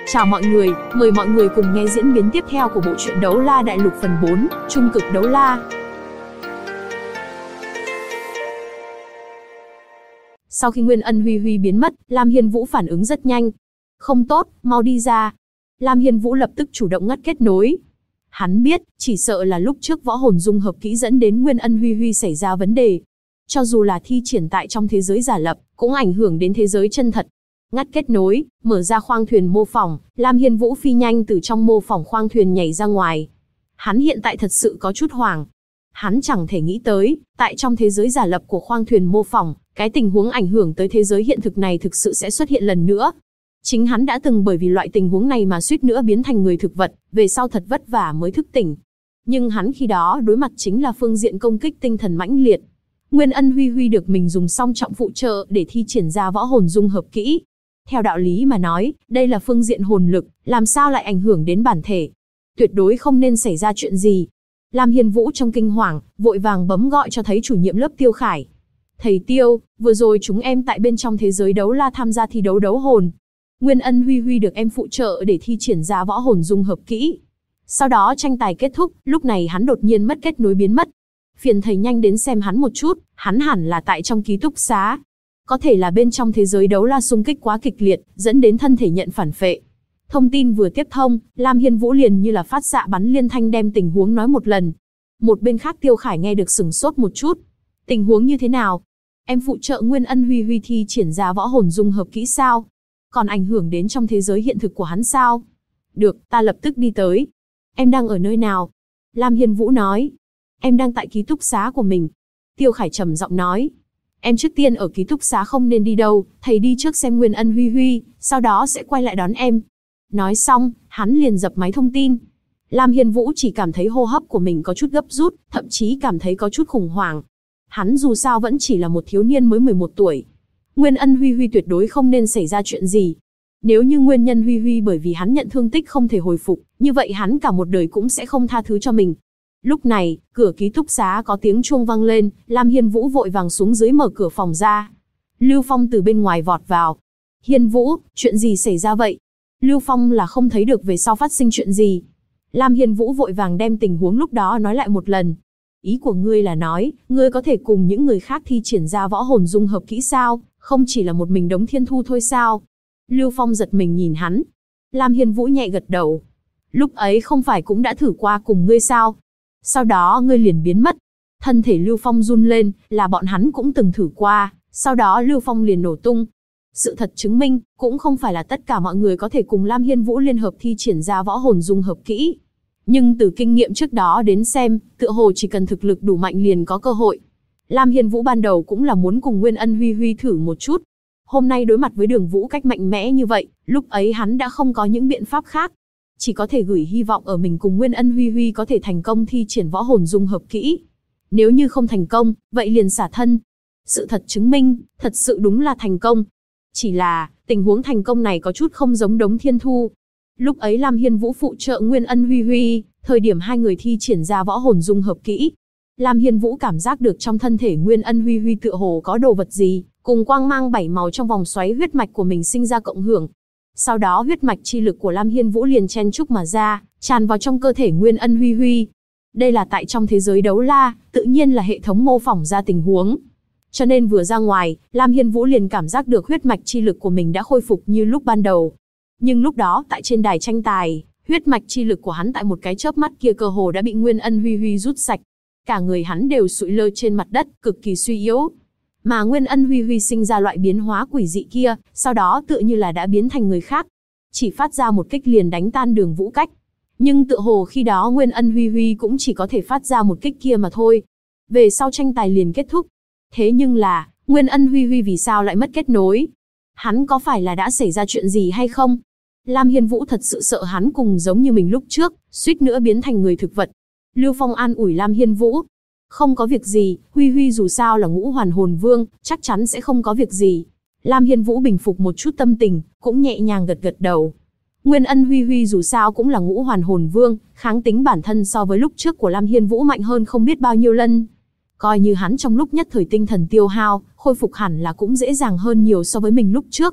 Chào mọi người, mời mọi người cùng nghe diễn biến tiếp theo của bộ truyện Đấu La Đại Lục phần 4, Trung cực đấu la. Sau khi Nguyên Ân Huy Huy biến mất, Lam Hiên Vũ phản ứng rất nhanh. Không tốt, mau đi ra. Lam Hiên Vũ lập tức chủ động ngắt kết nối. Hắn biết, chỉ sợ là lúc trước võ hồn dung hợp kỹ dẫn đến Nguyên Ân Huy Huy xảy ra vấn đề. Cho dù là thi triển tại trong thế giới giả lập, cũng ảnh hưởng đến thế giới chân thật. Ngắt kết nối, mở ra khoang thuyền mô phỏng, Lam Hiên Vũ phi nhanh từ trong mô phỏng khoang thuyền nhảy ra ngoài. Hắn hiện tại thật sự có chút hoảng. Hắn chẳng thể nghĩ tới, tại trong thế giới giả lập của khoang thuyền mô phỏng, cái tình huống ảnh hưởng tới thế giới hiện thực này thực sự sẽ xuất hiện lần nữa. Chính hắn đã từng bởi vì loại tình huống này mà suýt nữa biến thành người thực vật, về sau thật vất vả mới thức tỉnh. Nhưng hắn khi đó đối mặt chính là phương diện công kích tinh thần mãnh liệt. Nguyên Ân Huy Huy được mình dùng song trọng phụ trợ để thi triển ra võ hồn dung hợp kỹ. Theo đạo lý mà nói, đây là phương diện hồn lực, làm sao lại ảnh hưởng đến bản thể. Tuyệt đối không nên xảy ra chuyện gì. Lam Hiên Vũ trong kinh hoàng, vội vàng bấm gọi cho thấy chủ nhiệm lớp Tiêu Khải. Thầy Tiêu, vừa rồi chúng em tại bên trong thế giới đấu la tham gia thi đấu đấu hồn. Nguyên Ân Huy Huy được em phụ trợ để thi triển ra võ hồn dung hợp kỹ. Sau đó tranh tài kết thúc, lúc này hắn đột nhiên mất kết nối biến mất. Phiền thầy nhanh đến xem hắn một chút, hắn hẳn là tại trong ký túc xá. Có thể là bên trong thế giới đấu la xung kích quá kịch liệt, dẫn đến thân thể nhận phản phệ. Thông tin vừa tiếp thông, Lam Hiên Vũ liền như là phát xạ bắn liên thanh đem tình huống nói một lần. Một bên khác Tiêu Khải nghe được sửng sốt một chút. Tình huống như thế nào? Em phụ trợ Nguyên Ân Huy Huy thi triển ra võ hồn dung hợp kỹ sao? Còn ảnh hưởng đến trong thế giới hiện thực của hắn sao? Được, ta lập tức đi tới. Em đang ở nơi nào? Lam Hiên Vũ nói. Em đang tại ký túc xá của mình. Tiêu Khải trầm giọng nói. Em trước tiên ở ký túc xá không nên đi đâu, thầy đi trước xem Nguyên Ân Huy Huy, sau đó sẽ quay lại đón em. Nói xong, hắn liền dập máy thông tin. Lam Hiên Vũ chỉ cảm thấy hô hấp của mình có chút gấp rút, thậm chí cảm thấy có chút khủng hoảng. Hắn dù sao vẫn chỉ là một thiếu niên mới 11 tuổi. Nguyên Ân Huy Huy tuyệt đối không nên xảy ra chuyện gì. Nếu như nguyên nhân Huy Huy bởi vì hắn nhận thương tích không thể hồi phục, như vậy hắn cả một đời cũng sẽ không tha thứ cho mình. Lúc này, cửa ký túc xá có tiếng chuông vang lên, Lam Hiên Vũ vội vàng xuống dưới mở cửa phòng ra. Lưu Phong từ bên ngoài vọt vào. Hiên Vũ, chuyện gì xảy ra vậy? Lưu Phong là không thấy được về sau phát sinh chuyện gì. Lam Hiên Vũ vội vàng đem tình huống lúc đó nói lại một lần. Ý của ngươi là nói, ngươi có thể cùng những người khác thi triển ra võ hồn dung hợp kỹ sao, không chỉ là một mình Đống Thiên Thu thôi sao? Lưu Phong giật mình nhìn hắn. Lam Hiên Vũ nhẹ gật đầu. Lúc ấy không phải cũng đã thử qua cùng ngươi sao? Sau đó ngươi liền biến mất. Thân thể Lưu Phong run lên, là bọn hắn cũng từng thử qua, sau đó Lưu Phong liền nổ tung. Sự thật chứng minh, cũng không phải là tất cả mọi người có thể cùng Lam Hiên Vũ liên hợp thi triển ra võ hồn dung hợp kỹ. Nhưng từ kinh nghiệm trước đó đến xem, tựa hồ chỉ cần thực lực đủ mạnh liền có cơ hội. Lam Hiên Vũ ban đầu cũng là muốn cùng Nguyên Ân Huy Huy thử một chút. Hôm nay đối mặt với Đường Vũ cách mạnh mẽ như vậy, lúc ấy hắn đã không có những biện pháp khác. Chỉ có thể gửi hy vọng ở mình cùng Nguyên Ân Huy Huy có thể thành công thi triển võ hồn dung hợp kỹ. Nếu như không thành công, vậy liền xả thân. Sự thật chứng minh, thật sự đúng là thành công. Chỉ là, tình huống thành công này có chút không giống Đống Thiên Thu. Lúc ấy Lam Hiên Vũ phụ trợ Nguyên Ân Huy Huy, thời điểm hai người thi triển ra võ hồn dung hợp kỹ. Lam Hiên Vũ cảm giác được trong thân thể Nguyên Ân Huy Huy tựa hồ có đồ vật gì, cùng quang mang 7 màu trong vòng xoáy huyết mạch của mình sinh ra cộng hưởng. Sau đó huyết mạch chi lực của Lam Hiên Vũ liền chen chúc mà ra, tràn vào trong cơ thể Nguyên Ân Huy Huy. Đây là tại trong thế giới đấu la, tự nhiên là hệ thống mô phỏng ra tình huống. Cho nên vừa ra ngoài, Lam Hiên Vũ liền cảm giác được huyết mạch chi lực của mình đã khôi phục như lúc ban đầu. Nhưng lúc đó tại trên đài tranh tài, huyết mạch chi lực của hắn tại một cái chớp mắt kia cơ hồ đã bị Nguyên Ân Huy Huy rút sạch. Cả người hắn đều sụi lơ trên mặt đất, cực kỳ suy yếu. Mà Nguyên Ân Huy Huy sinh ra loại biến hóa quỷ dị kia, sau đó tựa như là đã biến thành người khác. Chỉ phát ra một kích liền đánh tan Đường Vũ cách. Nhưng tựa hồ khi đó Nguyên Ân Huy Huy cũng chỉ có thể phát ra một kích kia mà thôi. Về sau tranh tài liền kết thúc. Thế nhưng là, Nguyên Ân Huy Huy vì sao lại mất kết nối? Hắn có phải là đã xảy ra chuyện gì hay không? Lam Hiên Vũ thật sự sợ hắn cùng giống như mình lúc trước, suýt nữa biến thành người thực vật. Lưu Phong an ủi Lam Hiên Vũ. Không có việc gì, Huy Huy dù sao là ngũ hoàn hồn vương, chắc chắn sẽ không có việc gì. Lam Hiên Vũ bình phục một chút tâm tình, cũng nhẹ nhàng gật gật đầu. Nguyên Ân Huy Huy dù sao cũng là ngũ hoàn hồn vương, kháng tính bản thân so với lúc trước của Lam Hiên Vũ mạnh hơn không biết bao nhiêu lần. Coi như hắn trong lúc nhất thời tinh thần tiêu hao, khôi phục hẳn là cũng dễ dàng hơn nhiều so với mình lúc trước.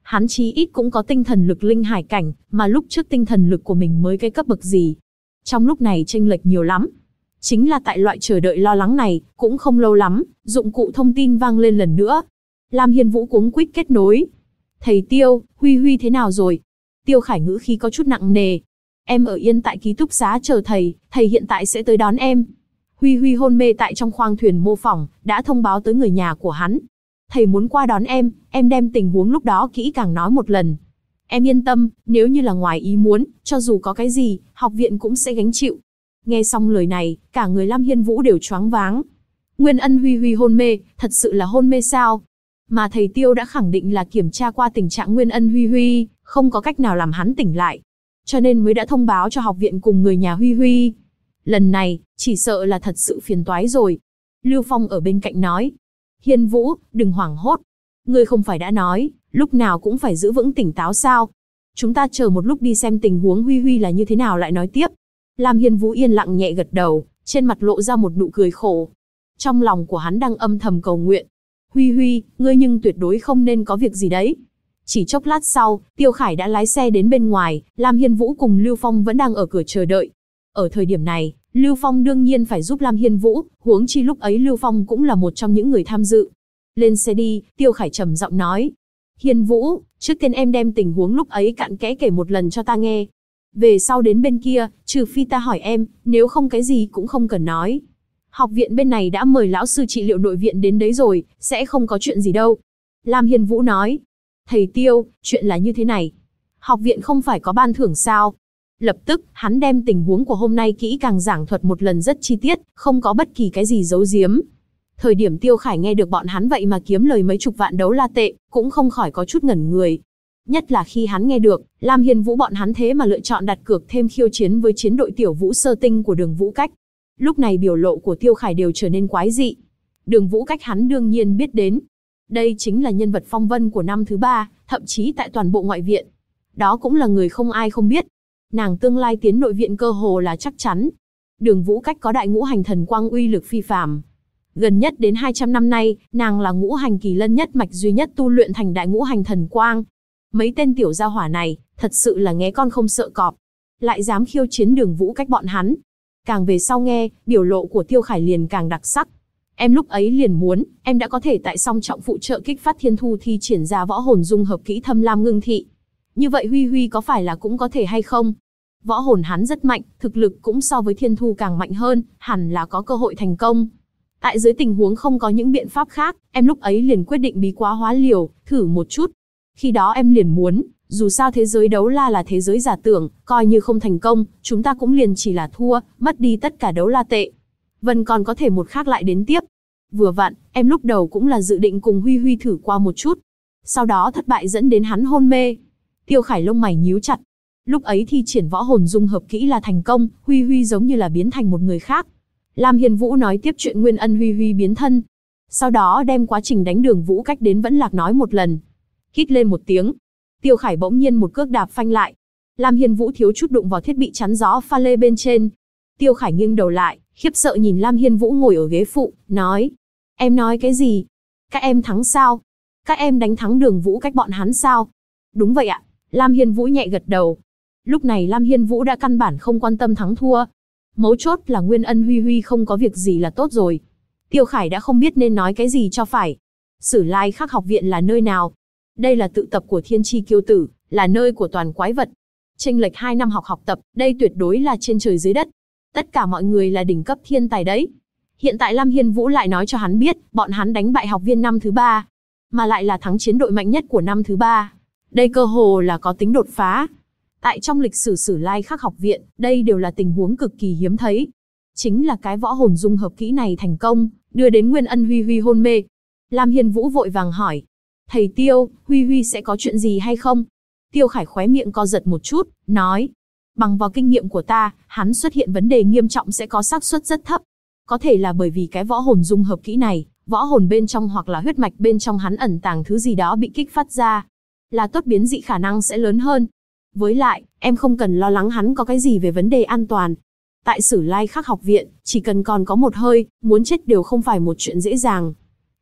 Hắn chí ít cũng có tinh thần lực linh hải cảnh, mà lúc trước tinh thần lực của mình mới cái cấp bậc gì. Trong lúc này chênh lệch nhiều lắm. Chính là tại loại chờ đợi lo lắng này, cũng không lâu lắm, dụng cụ thông tin vang lên lần nữa. Lam Hiên Vũ cuống quýt kết nối. Thầy Tiêu, Huy Huy thế nào rồi? Tiêu Khải ngữ khí có chút nặng nề. Em ở yên tại ký túc xá chờ thầy hiện tại sẽ tới đón em. Huy Huy hôn mê tại trong khoang thuyền mô phỏng, đã thông báo tới người nhà của hắn. Thầy muốn qua đón em đem tình huống lúc đó kỹ càng nói một lần. Em yên tâm, nếu như là ngoài ý muốn, cho dù có cái gì, học viện cũng sẽ gánh chịu. Nghe xong lời này, cả người Lam Hiên Vũ đều choáng váng. Nguyên Ân Huy Huy hôn mê, thật sự là hôn mê sao? Mà thầy Tiêu đã khẳng định là kiểm tra qua tình trạng Nguyên Ân Huy Huy, không có cách nào làm hắn tỉnh lại. Cho nên mới đã thông báo cho học viện cùng người nhà Huy Huy. Lần này, chỉ sợ là thật sự phiền toái rồi. Lưu Phong ở bên cạnh nói. Hiên Vũ, đừng hoảng hốt. Ngươi không phải đã nói, lúc nào cũng phải giữ vững tỉnh táo sao? Chúng ta chờ một lúc đi xem tình huống Huy Huy là như thế nào lại nói tiếp. Lam Hiên Vũ yên lặng nhẹ gật đầu, trên mặt lộ ra một nụ cười khổ. Trong lòng của hắn đang âm thầm cầu nguyện. Huy Huy, ngươi nhưng tuyệt đối không nên có việc gì đấy. Chỉ chốc lát sau, Tiêu Khải đã lái xe đến bên ngoài, Lam Hiên Vũ cùng Lưu Phong vẫn đang ở cửa chờ đợi. Ở thời điểm này, Lưu Phong đương nhiên phải giúp Lam Hiên Vũ, huống chi lúc ấy Lưu Phong cũng là một trong những người tham dự. Lên xe đi, Tiêu Khải trầm giọng nói. Hiên Vũ, trước tiên em đem tình huống lúc ấy cặn kẽ kể một lần cho ta nghe. Về sau đến bên kia, trừ phi ta hỏi em, nếu không cái gì cũng không cần nói. Học viện bên này đã mời lão sư trị liệu nội viện đến đấy rồi, sẽ không có chuyện gì đâu. Lam Hiên Vũ nói. Thầy Tiêu, chuyện là như thế này. Học viện không phải có ban thưởng sao? Lập tức, hắn đem tình huống của hôm nay kỹ càng giảng thuật một lần rất chi tiết, không có bất kỳ cái gì giấu giếm. Thời điểm Tiêu Khải nghe được bọn hắn vậy mà kiếm lời mấy chục vạn đấu la tệ, cũng không khỏi có chút ngẩn người. Nhất là khi hắn nghe được, Lam Hiên Vũ bọn hắn thế mà lựa chọn đặt cược thêm khiêu chiến với chiến đội tiểu vũ sơ tinh của Đường Vũ Cách. Lúc này biểu lộ của Tiêu Khải đều trở nên quái dị. Đường Vũ Cách hắn đương nhiên biết đến. Đây chính là nhân vật phong vân của năm thứ 3, thậm chí tại toàn bộ ngoại viện. Đó cũng là người không ai không biết. Nàng tương lai tiến nội viện cơ hồ là chắc chắn. Đường Vũ Cách có đại ngũ hành thần quang uy lực phi phàm. Gần nhất đến 200 năm nay, nàng là ngũ hành kỳ lân nhất mạch duy nhất tu luyện thành đại ngũ hành thần quang. Mấy tên tiểu gia hỏa này, thật sự là nghe con không sợ cọp. Lại dám khiêu chiến Đường Vũ Cách bọn hắn. Càng về sau nghe, biểu lộ của Tiêu Khải liền càng đặc sắc. Em lúc ấy liền muốn, em đã có thể tại song trọng phụ trợ kích phát thiên thu thi triển ra võ hồn dung hợp kỹ Thâm Lam Ngưng Thị. Như vậy Huy Huy có phải là cũng có thể hay không? Võ hồn hắn rất mạnh, thực lực cũng so với thiên thu càng mạnh hơn, hẳn là có cơ hội thành công. Tại dưới tình huống không có những biện pháp khác, em lúc ấy liền quyết định bí quá hóa liều, thử một chút. Khi đó em liền muốn, dù sao thế giới đấu la là thế giới giả tưởng, coi như không thành công, chúng ta cũng liền chỉ là thua, mất đi tất cả đấu la tệ. Vân còn có thể một khác lại đến tiếp. Vừa vặn, em lúc đầu cũng là dự định cùng Huy Huy thử qua một chút. Sau đó thất bại dẫn đến hắn hôn mê. Tiêu Khải lông mày nhíu chặt. Lúc ấy thi triển võ hồn dung hợp kỹ là thành công, Huy Huy giống như là biến thành một người khác. Lam Hiên Vũ nói tiếp chuyện Nguyên Ân Huy Huy biến thân. Sau đó đem quá trình đánh Đường Vũ Cách đến Vẫn Lạc nói một lần. Hít lên một tiếng. Tiêu Khải bỗng nhiên một cước đạp phanh lại. Lam Hiên Vũ thiếu chút đụng vào thiết bị chắn gió pha lê bên trên. Tiêu Khải nghiêng đầu lại, khiếp sợ nhìn Lam Hiên Vũ ngồi ở ghế phụ, nói. Em nói cái gì? Các em thắng sao? Các em đánh thắng Đường Vũ Cách bọn hắn sao? Đúng vậy ạ. Lam Hiên Vũ nhẹ gật đầu. Lúc này Lam Hiên Vũ đã căn bản không quan tâm thắng thua. Mấu chốt là Nguyên Ân Huy Huy không có việc gì là tốt rồi. Tiêu Khải đã không biết nên nói cái gì cho phải. Sử Lai Khắc học viện là nơi nào? Đây là tự tập của Thiên Chi Kiêu Tử, là nơi của toàn quái vật. Chênh lệch 2 năm học tập, đây tuyệt đối là trên trời dưới đất. Tất cả mọi người là đỉnh cấp thiên tài đấy. Hiện tại Lam Hiên Vũ lại nói cho hắn biết, bọn hắn đánh bại học viên năm thứ 3, mà lại là thắng chiến đội mạnh nhất của năm thứ 3. Đây cơ hồ là có tính đột phá. Tại trong lịch sử Sử Lai Khắc học viện, đây đều là tình huống cực kỳ hiếm thấy. Chính là cái võ hồn dung hợp kỹ này thành công, đưa đến Nguyên Ân Huy Huy hôn mê. Lam Hiên Vũ vội vàng hỏi. Thầy Tiêu, Huy Huy sẽ có chuyện gì hay không? Tiêu Khải khóe miệng co giật một chút, nói. Bằng vào kinh nghiệm của ta, hắn xuất hiện vấn đề nghiêm trọng sẽ có xác suất rất thấp. Có thể là bởi vì cái võ hồn dung hợp kỹ này, võ hồn bên trong hoặc là huyết mạch bên trong hắn ẩn tàng thứ gì đó bị kích phát ra. Là tốt biến dị khả năng sẽ lớn hơn. Với lại, em không cần lo lắng hắn có cái gì về vấn đề an toàn. Tại Sử Lai Khắc học viện, chỉ cần còn có một hơi, muốn chết đều không phải một chuyện dễ dàng.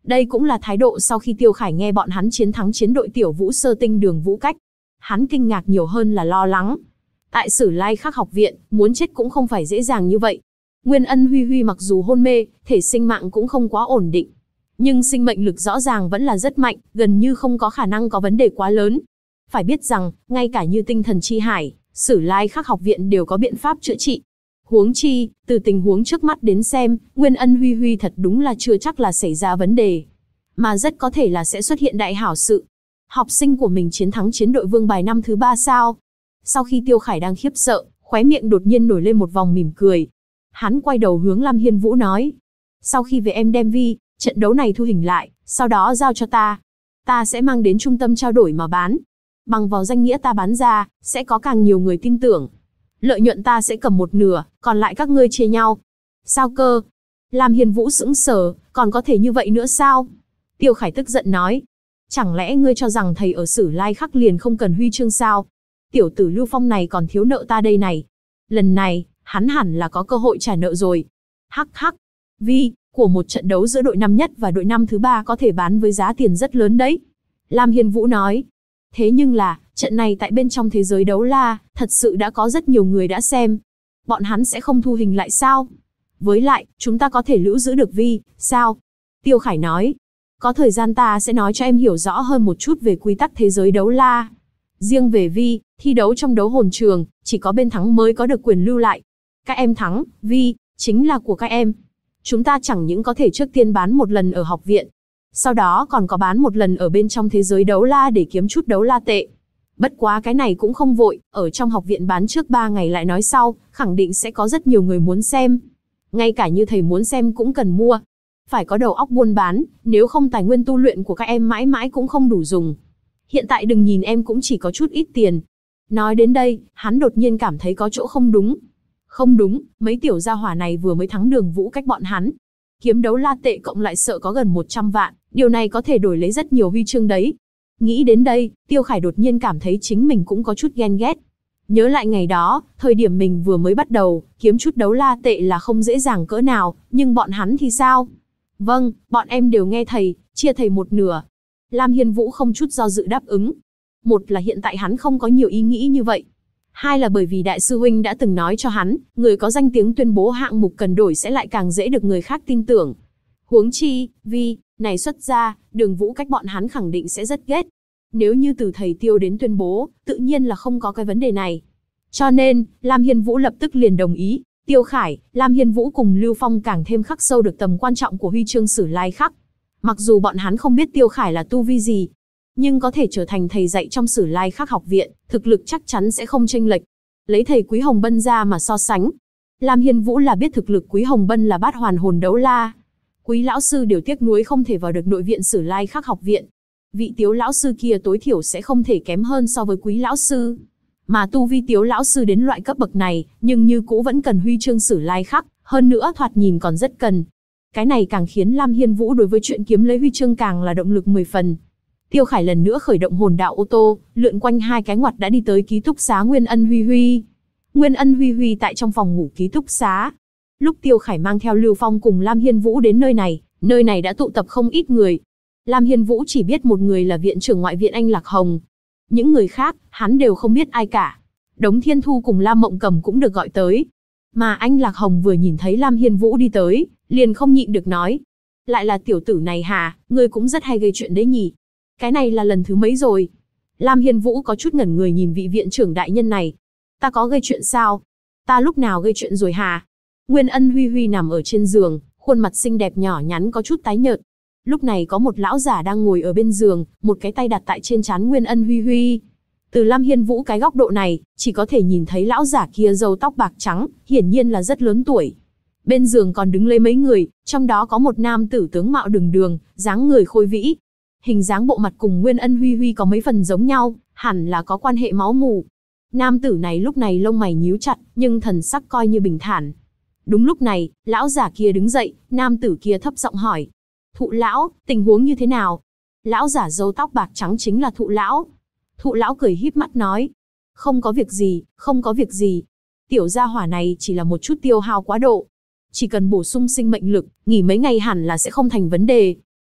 Đây cũng là thái độ sau khi Tiêu Khải nghe bọn hắn chiến thắng chiến đội tiểu vũ sơ tinh Đường Vũ Cách. Hắn kinh ngạc nhiều hơn là lo lắng. Tại Sử Lai Khắc học viện, muốn chết cũng không phải dễ dàng như vậy. Nguyên Ân Huy Huy mặc dù hôn mê, thể sinh mạng cũng không quá ổn định. Nhưng sinh mệnh lực rõ ràng vẫn là rất mạnh, gần như không có khả năng có vấn đề quá lớn. Phải biết rằng, ngay cả như tinh thần chi hải, Sử Lai Khắc học viện đều có biện pháp chữa trị. Huống chi, từ tình huống trước mắt đến xem, Nguyên Ân Huy Huy thật đúng là chưa chắc là xảy ra vấn đề. Mà rất có thể là sẽ xuất hiện đại hảo sự. Học sinh của mình chiến thắng chiến đội vương bài năm thứ 3 sao? Sau khi Tiêu Khải đang khiếp sợ, khóe miệng đột nhiên nổi lên một vòng mỉm cười. Hắn quay đầu hướng Lam Hiên Vũ nói. Sau khi về em đem trận đấu này thu hình lại, sau đó giao cho ta. Ta sẽ mang đến trung tâm trao đổi mà bán. Bằng vào danh nghĩa ta bán ra, sẽ có càng nhiều người tin tưởng. Lợi nhuận ta sẽ cầm một nửa, còn lại các ngươi chia nhau. Sao cơ? Lam Hiên Vũ sững sờ, còn có thể như vậy nữa sao? Tiêu Khải tức giận nói. Chẳng lẽ ngươi cho rằng thầy ở Sử Lai Khắc liền không cần huy chương sao? Tiểu tử Lưu Phong này còn thiếu nợ ta đây này. Lần này, hắn hẳn là có cơ hội trả nợ rồi. Hắc hắc. Của một trận đấu giữa đội năm nhất và đội năm thứ 3 có thể bán với giá tiền rất lớn đấy. Lam Hiên Vũ nói. Thế nhưng là, trận này tại bên trong thế giới đấu la, thật sự đã có rất nhiều người đã xem. Bọn hắn sẽ không thu hình lại sao? Với lại, chúng ta có thể lưu giữ được sao? Tiêu Khải nói. Có thời gian ta sẽ nói cho em hiểu rõ hơn một chút về quy tắc thế giới đấu la. Riêng về thi đấu trong đấu hồn trường, chỉ có bên thắng mới có được quyền lưu lại. Các em thắng, chính là của các em. Chúng ta chẳng những có thể trước tiên bán một lần ở học viện, sau đó còn có bán một lần ở bên trong thế giới đấu la để kiếm chút đấu la tệ. Bất quá cái này cũng không vội, ở trong học viện bán trước 3 ngày lại nói sau, khẳng định sẽ có rất nhiều người muốn xem. Ngay cả như thầy muốn xem cũng cần mua. Phải có đầu óc buôn bán, nếu không tài nguyên tu luyện của các em mãi mãi cũng không đủ dùng. Hiện tại đừng nhìn em cũng chỉ có chút ít tiền. Nói đến đây, hắn đột nhiên cảm thấy có chỗ không đúng. Không đúng, mấy tiểu gia hỏa này vừa mới thắng Đường Vũ Cách bọn hắn. Kiếm đấu la tệ cộng lại sợ có gần 100 vạn, điều này có thể đổi lấy rất nhiều huy chương đấy. Nghĩ đến đây, Tiêu Khải đột nhiên cảm thấy chính mình cũng có chút ghen ghét. Nhớ lại ngày đó, thời điểm mình vừa mới bắt đầu, kiếm chút đấu la tệ là không dễ dàng cỡ nào, nhưng bọn hắn thì sao? Vâng, bọn em đều nghe thầy, chia thầy một nửa. Lam Hiên Vũ không chút do dự đáp ứng. Một là hiện tại hắn không có nhiều ý nghĩ như vậy. Hai là bởi vì đại sư huynh đã từng nói cho hắn, người có danh tiếng tuyên bố hạng mục cần đổi sẽ lại càng dễ được người khác tin tưởng. Huống chi, này xuất ra, Đường Vũ Cách bọn hắn khẳng định sẽ rất ghét. Nếu như từ thầy Tiêu đến tuyên bố, tự nhiên là không có cái vấn đề này. Cho nên, Lam Hiên Vũ lập tức liền đồng ý. Tiêu Khải, Lam Hiên Vũ cùng Lưu Phong càng thêm khắc sâu được tầm quan trọng của huy chương Sử Lai Khắc. Mặc dù bọn hắn không biết Tiêu Khải là tu vi gì, nhưng có thể trở thành thầy dạy trong Sử Lai Khắc học viện, thực lực chắc chắn sẽ không chênh lệch. Lấy thầy Quý Hồng Bân ra mà so sánh, Lam Hiên Vũ là biết thực lực Quý Hồng Bân là bát hoàn hồn đấu la. Quý lão sư đều tiếc nuối không thể vào được nội viện Sử Lai Khắc học viện. Vị Tiếu lão sư kia tối thiểu sẽ không thể kém hơn so với Quý lão sư. Mà tu vi Tiếu lão sư đến loại cấp bậc này, nhưng như cũ vẫn cần huy chương Sử Lai Khắc, hơn nữa thoạt nhìn còn rất cần. Cái này càng khiến Lam Hiên Vũ đối với chuyện kiếm lấy huy chương càng là động lực 10 phần. Tiêu Khải lần nữa khởi động hồn đạo ô tô, lượn quanh 2 cái ngoặt đã đi tới ký túc xá Nguyên Ân Huy Huy. Nguyên Ân Huy Huy tại trong phòng ngủ ký túc xá. Lúc Tiêu Khải mang theo Lưu Phong cùng Lam Hiên Vũ đến nơi này đã tụ tập không ít người. Lam Hiên Vũ chỉ biết một người là viện trưởng ngoại viện Anh Lạc Hồng. Những người khác, hắn đều không biết ai cả. Đống Thiên Thu cùng Lam Mộng Cầm cũng được gọi tới. Mà Anh Lạc Hồng vừa nhìn thấy Lam Hiên Vũ đi tới, liền không nhịn được nói. Lại là tiểu tử này hả, ngươi cũng rất hay gây chuyện đấy nhỉ. Cái này là lần thứ mấy rồi? Lam Hiên Vũ có chút ngẩn người nhìn vị viện trưởng đại nhân này. Ta có gây chuyện sao? Ta lúc nào gây chuyện rồi hả? Nguyên Ân Huy Huy nằm ở trên giường, khuôn mặt xinh đẹp nhỏ nhắn có chút tái nhợt. Lúc này có một lão giả đang ngồi ở bên giường, một cái tay đặt tại trên trán Nguyên Ân Huy Huy. Từ Lam Hiên Vũ cái góc độ này, chỉ có thể nhìn thấy lão giả kia râu tóc bạc trắng, hiển nhiên là rất lớn tuổi. Bên giường còn đứng lấy mấy người, trong đó có một nam tử tướng mạo đường đường, dáng người khôi vĩ. Hình dáng bộ mặt cùng Nguyên Ân Huy Huy có mấy phần giống nhau, hẳn là có quan hệ máu mủ. Nam tử này lúc này lông mày nhíu chặt, nhưng thần sắc coi như bình thản. Đúng lúc này, lão giả kia đứng dậy, nam tử kia thấp giọng hỏi. Thụ lão, tình huống như thế nào? Lão giả râu tóc bạc trắng chính là Thụ lão. Thụ lão cười híp mắt nói. Không có việc gì, không có việc gì. Tiểu gia hỏa này chỉ là một chút tiêu hao quá độ. Chỉ cần bổ sung sinh mệnh lực, nghỉ mấy ngày hẳn là sẽ không thành vấn đề.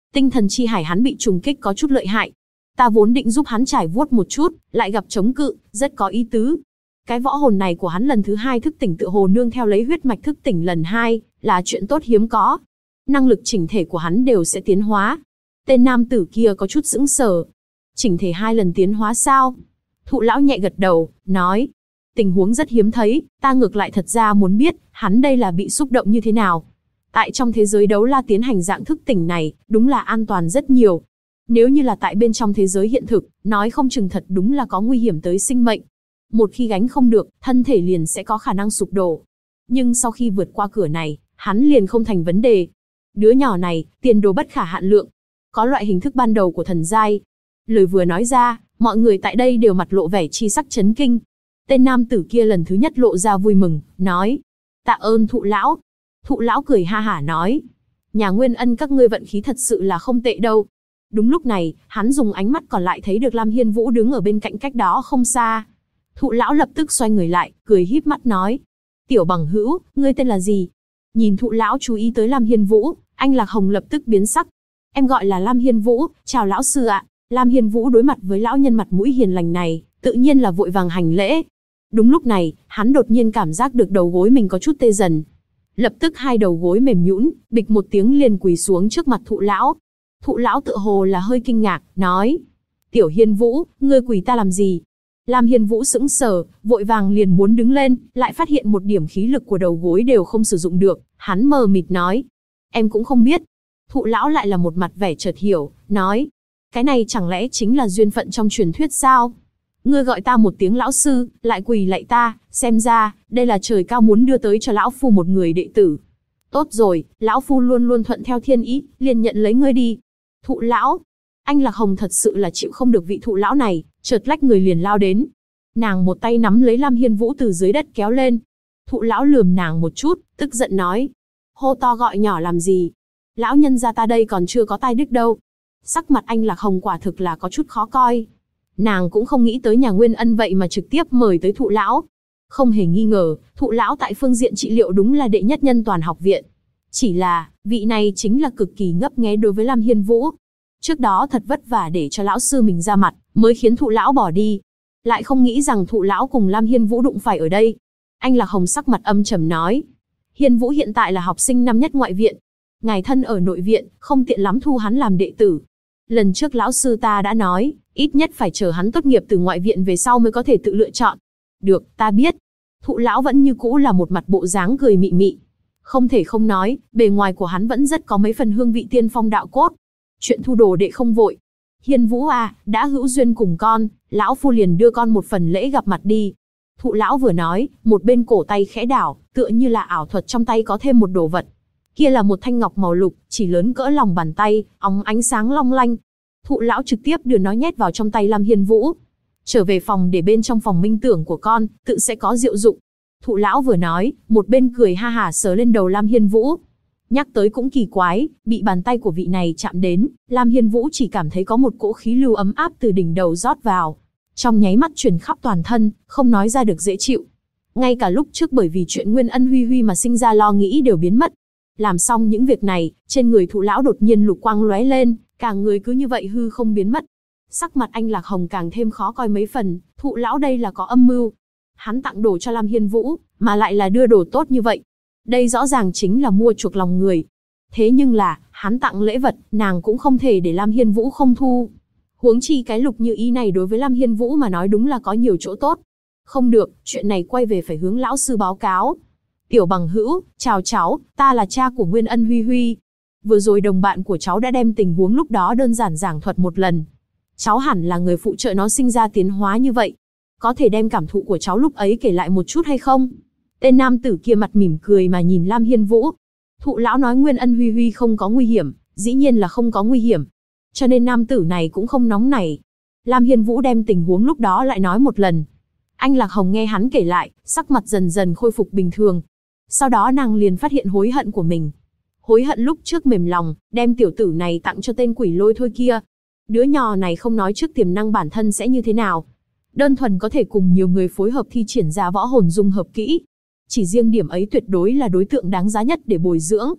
Tinh thần chi hải hắn bị trùng kích có chút lợi hại. Ta vốn định giúp hắn trải vuốt một chút, lại gặp chống cự, rất có ý tứ. Cái võ hồn này của hắn lần thứ 2 thức tỉnh tựa hồ nương theo lấy huyết mạch thức tỉnh lần 2, là chuyện tốt hiếm có. Năng lực chỉnh thể của hắn đều sẽ tiến hóa. Tên nam tử kia có chút sững sờ. Chỉnh thể 2 lần tiến hóa sao? Thụ lão nhẹ gật đầu, nói. Tình huống rất hiếm thấy, ta ngược lại thật ra muốn biết, hắn đây là bị xúc động như thế nào. Tại trong thế giới đấu la tiến hành dạng thức tỉnh này, đúng là an toàn rất nhiều. Nếu như là tại bên trong thế giới hiện thực, nói không chừng thật đúng là có nguy hiểm tới sinh mệnh. Một khi gánh không được, thân thể liền sẽ có khả năng sụp đổ. Nhưng sau khi vượt qua cửa này, hắn liền không thành vấn đề. Đứa nhỏ này, tiền đồ bất khả hạn lượng. Có loại hình thức ban đầu của thần giai. Lời vừa nói ra, mọi người tại đây đều mặt lộ vẻ chi sắc chấn kinh. Tên nam tử kia lần thứ nhất lộ ra vui mừng, nói. Tạ ơn thụ lão. Thụ lão cười ha hả nói. Nhà Nguyên Ân các ngươi vận khí thật sự là không tệ đâu. Đúng lúc này, hắn dùng ánh mắt còn lại thấy được Lam Hiên Vũ đứng ở bên cạnh cách đó không xa. Thụ lão lập tức xoay người lại, cười híp mắt nói. Tiểu bằng hữu, ngươi tên là gì? Nhìn thụ lão chú ý tới Lam Hiên Vũ, anh Lạc Hồng lập tức biến sắc. Em gọi là Lam Hiên Vũ, chào lão sư ạ. Lam Hiên Vũ đối mặt với lão nhân mặt mũi hiền lành này, tự nhiên là vội vàng hành lễ. Đúng lúc này, hắn đột nhiên cảm giác được đầu gối mình có chút tê dần. Lập tức 2 đầu gối mềm nhũn, bịch một tiếng liền quỳ xuống trước mặt thụ lão. Thụ lão tựa hồ là hơi kinh ngạc, nói. Tiểu Hiên Vũ, ngươi quỳ ta làm gì? Lam Hiên Vũ sững sờ, vội vàng liền muốn đứng lên, lại phát hiện một điểm khí lực của đầu gối đều không sử dụng được, hắn mờ mịt nói. Em cũng không biết. Thụ lão lại là một mặt vẻ chợt hiểu, nói. Cái này chẳng lẽ chính là duyên phận trong truyền thuyết sao? Ngươi gọi ta một tiếng lão sư, lại quỳ lạy ta, xem ra, đây là trời cao muốn đưa tới cho lão phu một người đệ tử. Tốt rồi, lão phu luôn luôn thuận theo thiên ý, liền nhận lấy ngươi đi. Thụ lão. Anh Lạc Hồng thật sự là chịu không được vị thụ lão này, chợt lách người liền lao đến. Nàng một tay nắm lấy Lam Hiên Vũ từ dưới đất kéo lên. Thụ lão lườm nàng một chút, tức giận nói. Hô to gọi nhỏ làm gì? Lão nhân gia ta đây còn chưa có tai đức đâu. Sắc mặt anh Lạc Hồng quả thực là có chút khó coi. Nàng cũng không nghĩ tới nhà Nguyên Ân vậy mà trực tiếp mời tới thụ lão. Không hề nghi ngờ, thụ lão tại phương diện trị liệu đúng là đệ nhất nhân toàn học viện. Chỉ là, vị này chính là cực kỳ ngấp nghé đối với Lam Hiên Vũ. Trước đó thật vất vả để cho lão sư mình ra mặt, mới khiến thụ lão bỏ đi. Lại không nghĩ rằng thụ lão cùng Lam Hiên Vũ đụng phải ở đây. Anh Lạc Hồng sắc mặt âm trầm nói. Hiên Vũ hiện tại là học sinh năm nhất ngoại viện. Ngài thân ở nội viện, không tiện lắm thu hắn làm đệ tử. Lần trước lão sư ta đã nói, ít nhất phải chờ hắn tốt nghiệp từ ngoại viện về sau mới có thể tự lựa chọn. Được, ta biết. Thụ lão vẫn như cũ là một mặt bộ dáng cười mị mị. Không thể không nói, bề ngoài của hắn vẫn rất có mấy phần hương vị tiên phong đạo cốt. Chuyện thu đồ đệ không vội. Hiên Vũ à, đã hữu duyên cùng con, lão phu liền đưa con một phần lễ gặp mặt đi. Thụ lão vừa nói, một bên cổ tay khẽ đảo, tựa như là ảo thuật trong tay có thêm một đồ vật. Kia là một thanh ngọc màu lục, chỉ lớn cỡ lòng bàn tay, óng ánh sáng long lanh. Thụ lão trực tiếp đưa nó nhét vào trong tay Lam Hiên Vũ. Trở về phòng để bên trong phòng minh tưởng của con, tự sẽ có diệu dụng. Thụ lão vừa nói, một bên cười ha hả sờ lên đầu Lam Hiên Vũ. Nhắc tới cũng kỳ quái, bị bàn tay của vị này chạm đến, Lam Hiên Vũ chỉ cảm thấy có một cỗ khí lưu ấm áp từ đỉnh đầu rót vào. Trong nháy mắt truyền khắp toàn thân, không nói ra được dễ chịu. Ngay cả lúc trước bởi vì chuyện Nguyên Ân Huy Huy mà sinh ra lo nghĩ đều biến mất. Làm xong những việc này, trên người thụ lão đột nhiên lục quang lóe lên, cả người cứ như vậy hư không biến mất. Sắc mặt anh Lạc Hồng càng thêm khó coi mấy phần, thụ lão đây là có âm mưu. Hắn tặng đồ cho Lam Hiên Vũ, mà lại là đưa đồ tốt như vậy. Đây rõ ràng chính là mua chuộc lòng người. Thế nhưng là, hắn tặng lễ vật, nàng cũng không thể để Lam Hiên Vũ không thu. Huống chi cái lục như ý này đối với Lam Hiên Vũ mà nói đúng là có nhiều chỗ tốt. Không được, chuyện này quay về phải hướng lão sư báo cáo. Tiểu bằng hữu, chào cháu, ta là cha của Nguyên Ân Huy Huy. Vừa rồi đồng bạn của cháu đã đem tình huống lúc đó đơn giản giảng thuật một lần. Cháu hẳn là người phụ trợ nó sinh ra tiến hóa như vậy. Có thể đem cảm thụ của cháu lúc ấy kể lại một chút hay không? Tên nam tử kia mặt mỉm cười mà nhìn Lam Hiên Vũ. Thụ lão nói Nguyên Ân Huy Huy không có nguy hiểm, dĩ nhiên là không có nguy hiểm. Cho nên nam tử này cũng không nóng nảy. Lam Hiên Vũ đem tình huống lúc đó lại nói một lần. Anh Lạc Hồng nghe hắn kể lại, sắc mặt dần dần khôi phục bình thường. Sau đó nàng liền phát hiện hối hận của mình. Hối hận lúc trước mềm lòng, đem tiểu tử này tặng cho tên quỷ lôi thôi kia. Đứa nhỏ này không nói trước tiềm năng bản thân sẽ như thế nào. Đơn thuần có thể cùng nhiều người phối hợp thi triển ra võ hồn dung hợp kỹ. Chỉ riêng điểm ấy tuyệt đối là đối tượng đáng giá nhất để bồi dưỡng.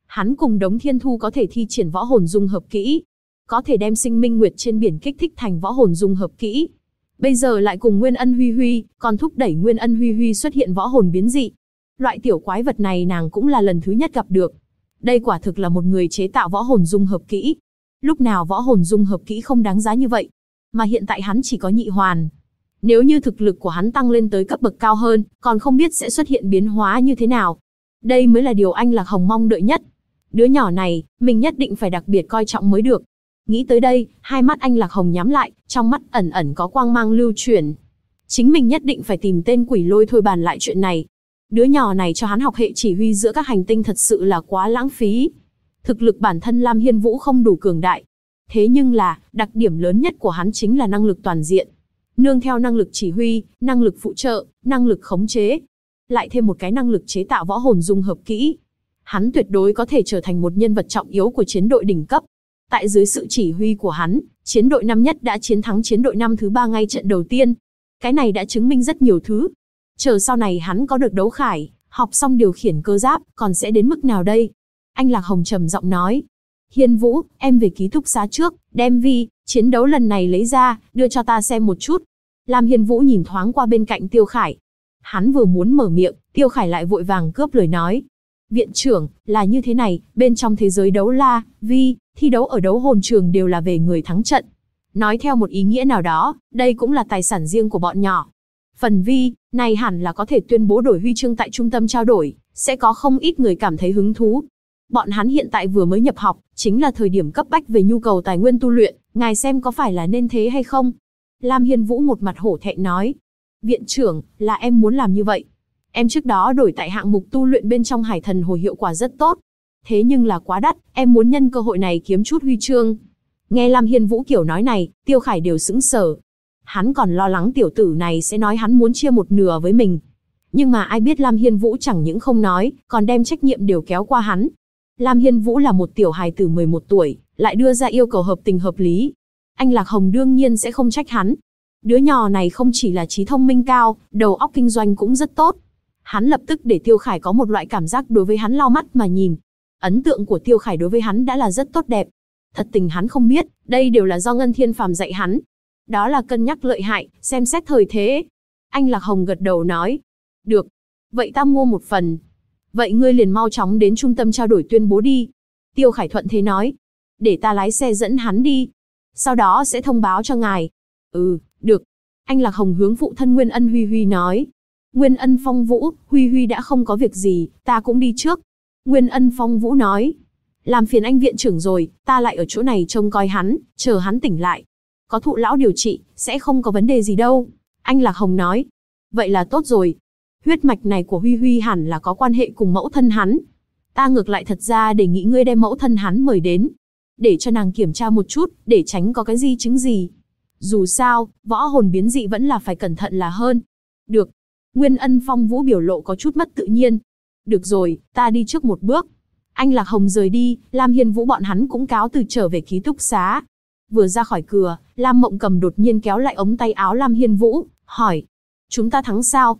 Hắn cùng Đống Thiên Thu có thể thi triển võ hồn dung hợp kỹ, có thể đem sinh minh nguyệt trên biển kích thích thành võ hồn dung hợp kỹ. Bây giờ lại cùng Nguyên Ân Huy Huy, còn thúc đẩy Nguyên Ân Huy Huy xuất hiện võ hồn biến dị. Loại tiểu quái vật này nàng cũng là lần thứ nhất gặp được. Đây quả thực là một người chế tạo võ hồn dung hợp kỹ. Lúc nào võ hồn dung hợp kỹ không đáng giá như vậy, mà hiện tại hắn chỉ có nhị hoàn. Nếu như thực lực của hắn tăng lên tới cấp bậc cao hơn, còn không biết sẽ xuất hiện biến hóa như thế nào. Đây mới là điều anh Lạc Hồng mong đợi nhất. Đứa nhỏ này, mình nhất định phải đặc biệt coi trọng mới được. Nghĩ tới đây, hai mắt anh Lạc Hồng nhắm lại, trong mắt ẩn ẩn có quang mang lưu chuyển. Chính mình nhất định phải tìm tên quỷ lôi thôi bàn lại chuyện này. Đứa nhỏ này cho hắn học hệ chỉ huy giữa các hành tinh thật sự là quá lãng phí. Thực lực bản thân Lam Hiên Vũ không đủ cường đại. Thế nhưng là, đặc điểm lớn nhất của hắn chính là năng lực toàn diện. Nương theo năng lực chỉ huy, năng lực phụ trợ, năng lực khống chế. Lại thêm một cái năng lực chế tạo võ hồn dung hợp kỹ. Hắn tuyệt đối có thể trở thành một nhân vật trọng yếu của chiến đội đỉnh cấp. Tại dưới sự chỉ huy của hắn, chiến đội năm nhất đã chiến thắng chiến đội năm thứ 3 ngay trận đầu tiên. Cái này đã chứng minh rất nhiều thứ. Chờ sau này hắn có được đấu khải, học xong điều khiển cơ giáp, còn sẽ đến mức nào đây? Anh Lạc Hồng trầm giọng nói. Hiên Vũ, em về ký túc xá trước, đem chiến đấu lần này lấy ra, đưa cho ta xem một chút. Lam Hiên Vũ nhìn thoáng qua bên cạnh Tiêu Khải. Hắn vừa muốn mở miệng, Tiêu Khải lại vội vàng cướp lời nói. Viện trưởng, là như thế này, bên trong thế giới đấu la, thi đấu ở đấu hồn trường đều là về người thắng trận. Nói theo một ý nghĩa nào đó, đây cũng là tài sản riêng của bọn nhỏ. Phần này hẳn là có thể tuyên bố đổi huy chương tại trung tâm trao đổi, sẽ có không ít người cảm thấy hứng thú. Bọn hắn hiện tại vừa mới nhập học, chính là thời điểm cấp bách về nhu cầu tài nguyên tu luyện, ngài xem có phải là nên thế hay không? Lam Hiên Vũ một mặt hổ thẹn nói. Viện trưởng, là em muốn làm như vậy. Em trước đó đổi tại hạng mục tu luyện bên trong Hải Thần Hồ hiệu quả rất tốt. Thế nhưng là quá đắt, em muốn nhân cơ hội này kiếm chút huy chương. Nghe Lam Hiên Vũ kiểu nói này, Tiêu Khải đều sững sờ. Hắn còn lo lắng tiểu tử này sẽ nói hắn muốn chia một nửa với mình. Nhưng mà ai biết Lam Hiên Vũ chẳng những không nói, còn đem trách nhiệm đều kéo qua hắn. Lam Hiên Vũ là một tiểu hài tử 11 tuổi, lại đưa ra yêu cầu hợp tình hợp lý. Anh Lạc Hồng đương nhiên sẽ không trách hắn. Đứa nhỏ này không chỉ là trí thông minh cao, đầu óc kinh doanh cũng rất tốt. Hắn lập tức để Tiêu Khải có một loại cảm giác đối với hắn lau mắt mà nhìn. Ấn tượng của Tiêu Khải đối với hắn đã là rất tốt đẹp. Thật tình hắn không biết, đây đều là do Ngân Thiên Phàm dạy hắn. Đó là cân nhắc lợi hại, xem xét thời thế. Anh Lạc Hồng gật đầu nói. Được. Vậy ta mua một phần. Vậy ngươi liền mau chóng đến trung tâm trao đổi tuyên bố đi. Tiêu Khải thuận thế nói. Để ta lái xe dẫn hắn đi. Sau đó sẽ thông báo cho ngài. Ừ, được. Anh Lạc Hồng hướng phụ thân Nguyên Ân Huy Huy nói. Nguyên Ân Phong Vũ, Huy Huy đã không có việc gì, ta cũng đi trước. Nguyên Ân Phong Vũ nói. Làm phiền anh viện trưởng rồi, ta lại ở chỗ này trông coi hắn, chờ hắn tỉnh lại. Có thụ lão điều trị, sẽ không có vấn đề gì đâu. Anh Lạc Hồng nói. Vậy là tốt rồi. Huyết mạch này của Huy Huy hẳn là có quan hệ cùng mẫu thân hắn. Ta ngược lại thật ra đề nghị ngươi đem mẫu thân hắn mời đến. Để cho nàng kiểm tra một chút, để tránh có cái di chứng gì. Dù sao, võ hồn biến dị vẫn là phải cẩn thận là hơn. Được. Nguyên Ân Phong Vũ biểu lộ có chút mất tự nhiên. Được rồi, ta đi trước một bước. Anh Lạc Hồng rời đi, Lam Hiên Vũ bọn hắn cũng cáo từ trở về ký túc xá. Vừa ra khỏi cửa, Lam Mộng Cầm đột nhiên kéo lại ống tay áo Lam Hiên Vũ, hỏi. Chúng ta thắng sao?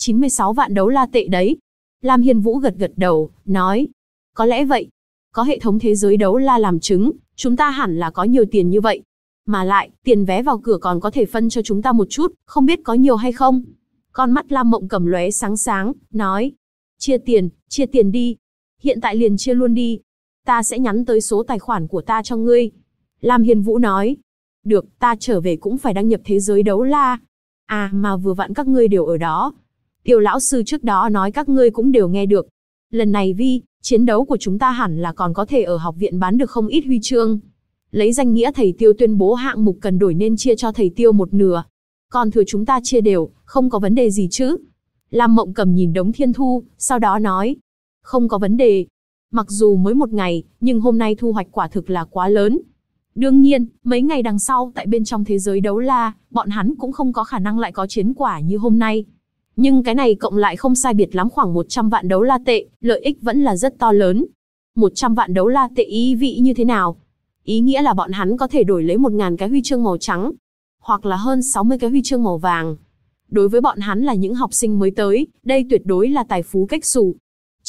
96 vạn đấu la tệ đấy. Lam Hiên Vũ gật gật đầu, nói. Có lẽ vậy. Có hệ thống thế giới đấu la làm chứng, chúng ta hẳn là có nhiều tiền như vậy. Mà lại, tiền vé vào cửa còn có thể phân cho chúng ta một chút, không biết có nhiều hay không? Con mắt Lam Mộng Cầm lóe sáng sáng, nói. Chia tiền đi. Hiện tại liền chia luôn đi. Ta sẽ nhắn tới số tài khoản của ta cho ngươi. Lam Hiên Vũ nói. Được, ta trở về cũng phải đăng nhập thế giới đấu la. À mà vừa vặn các ngươi đều ở đó. Tiêu lão sư trước đó nói các ngươi cũng đều nghe được. Lần này chiến đấu của chúng ta hẳn là còn có thể ở học viện bán được không ít huy chương. Lấy danh nghĩa thầy Tiêu tuyên bố hạng mục cần đổi nên chia cho thầy Tiêu một nửa. Còn thừa chúng ta chia đều, không có vấn đề gì chứ. Lam Mộng Cầm nhìn Đống Thiên Thu, sau đó nói. Không có vấn đề. Mặc dù mới một ngày, nhưng hôm nay thu hoạch quả thực là quá lớn. Đương nhiên, mấy ngày đằng sau tại bên trong thế giới đấu la, bọn hắn cũng không có khả năng lại có chiến quả như hôm nay. Nhưng cái này cộng lại không sai biệt lắm khoảng 100 vạn đấu la tệ, lợi ích vẫn là rất to lớn. 100 vạn đấu la tệ ý vị như thế nào? Ý nghĩa là bọn hắn có thể đổi lấy 1000 cái huy chương màu trắng, hoặc là hơn 60 cái huy chương màu vàng. Đối với bọn hắn là những học sinh mới tới, đây tuyệt đối là tài phú cách xù.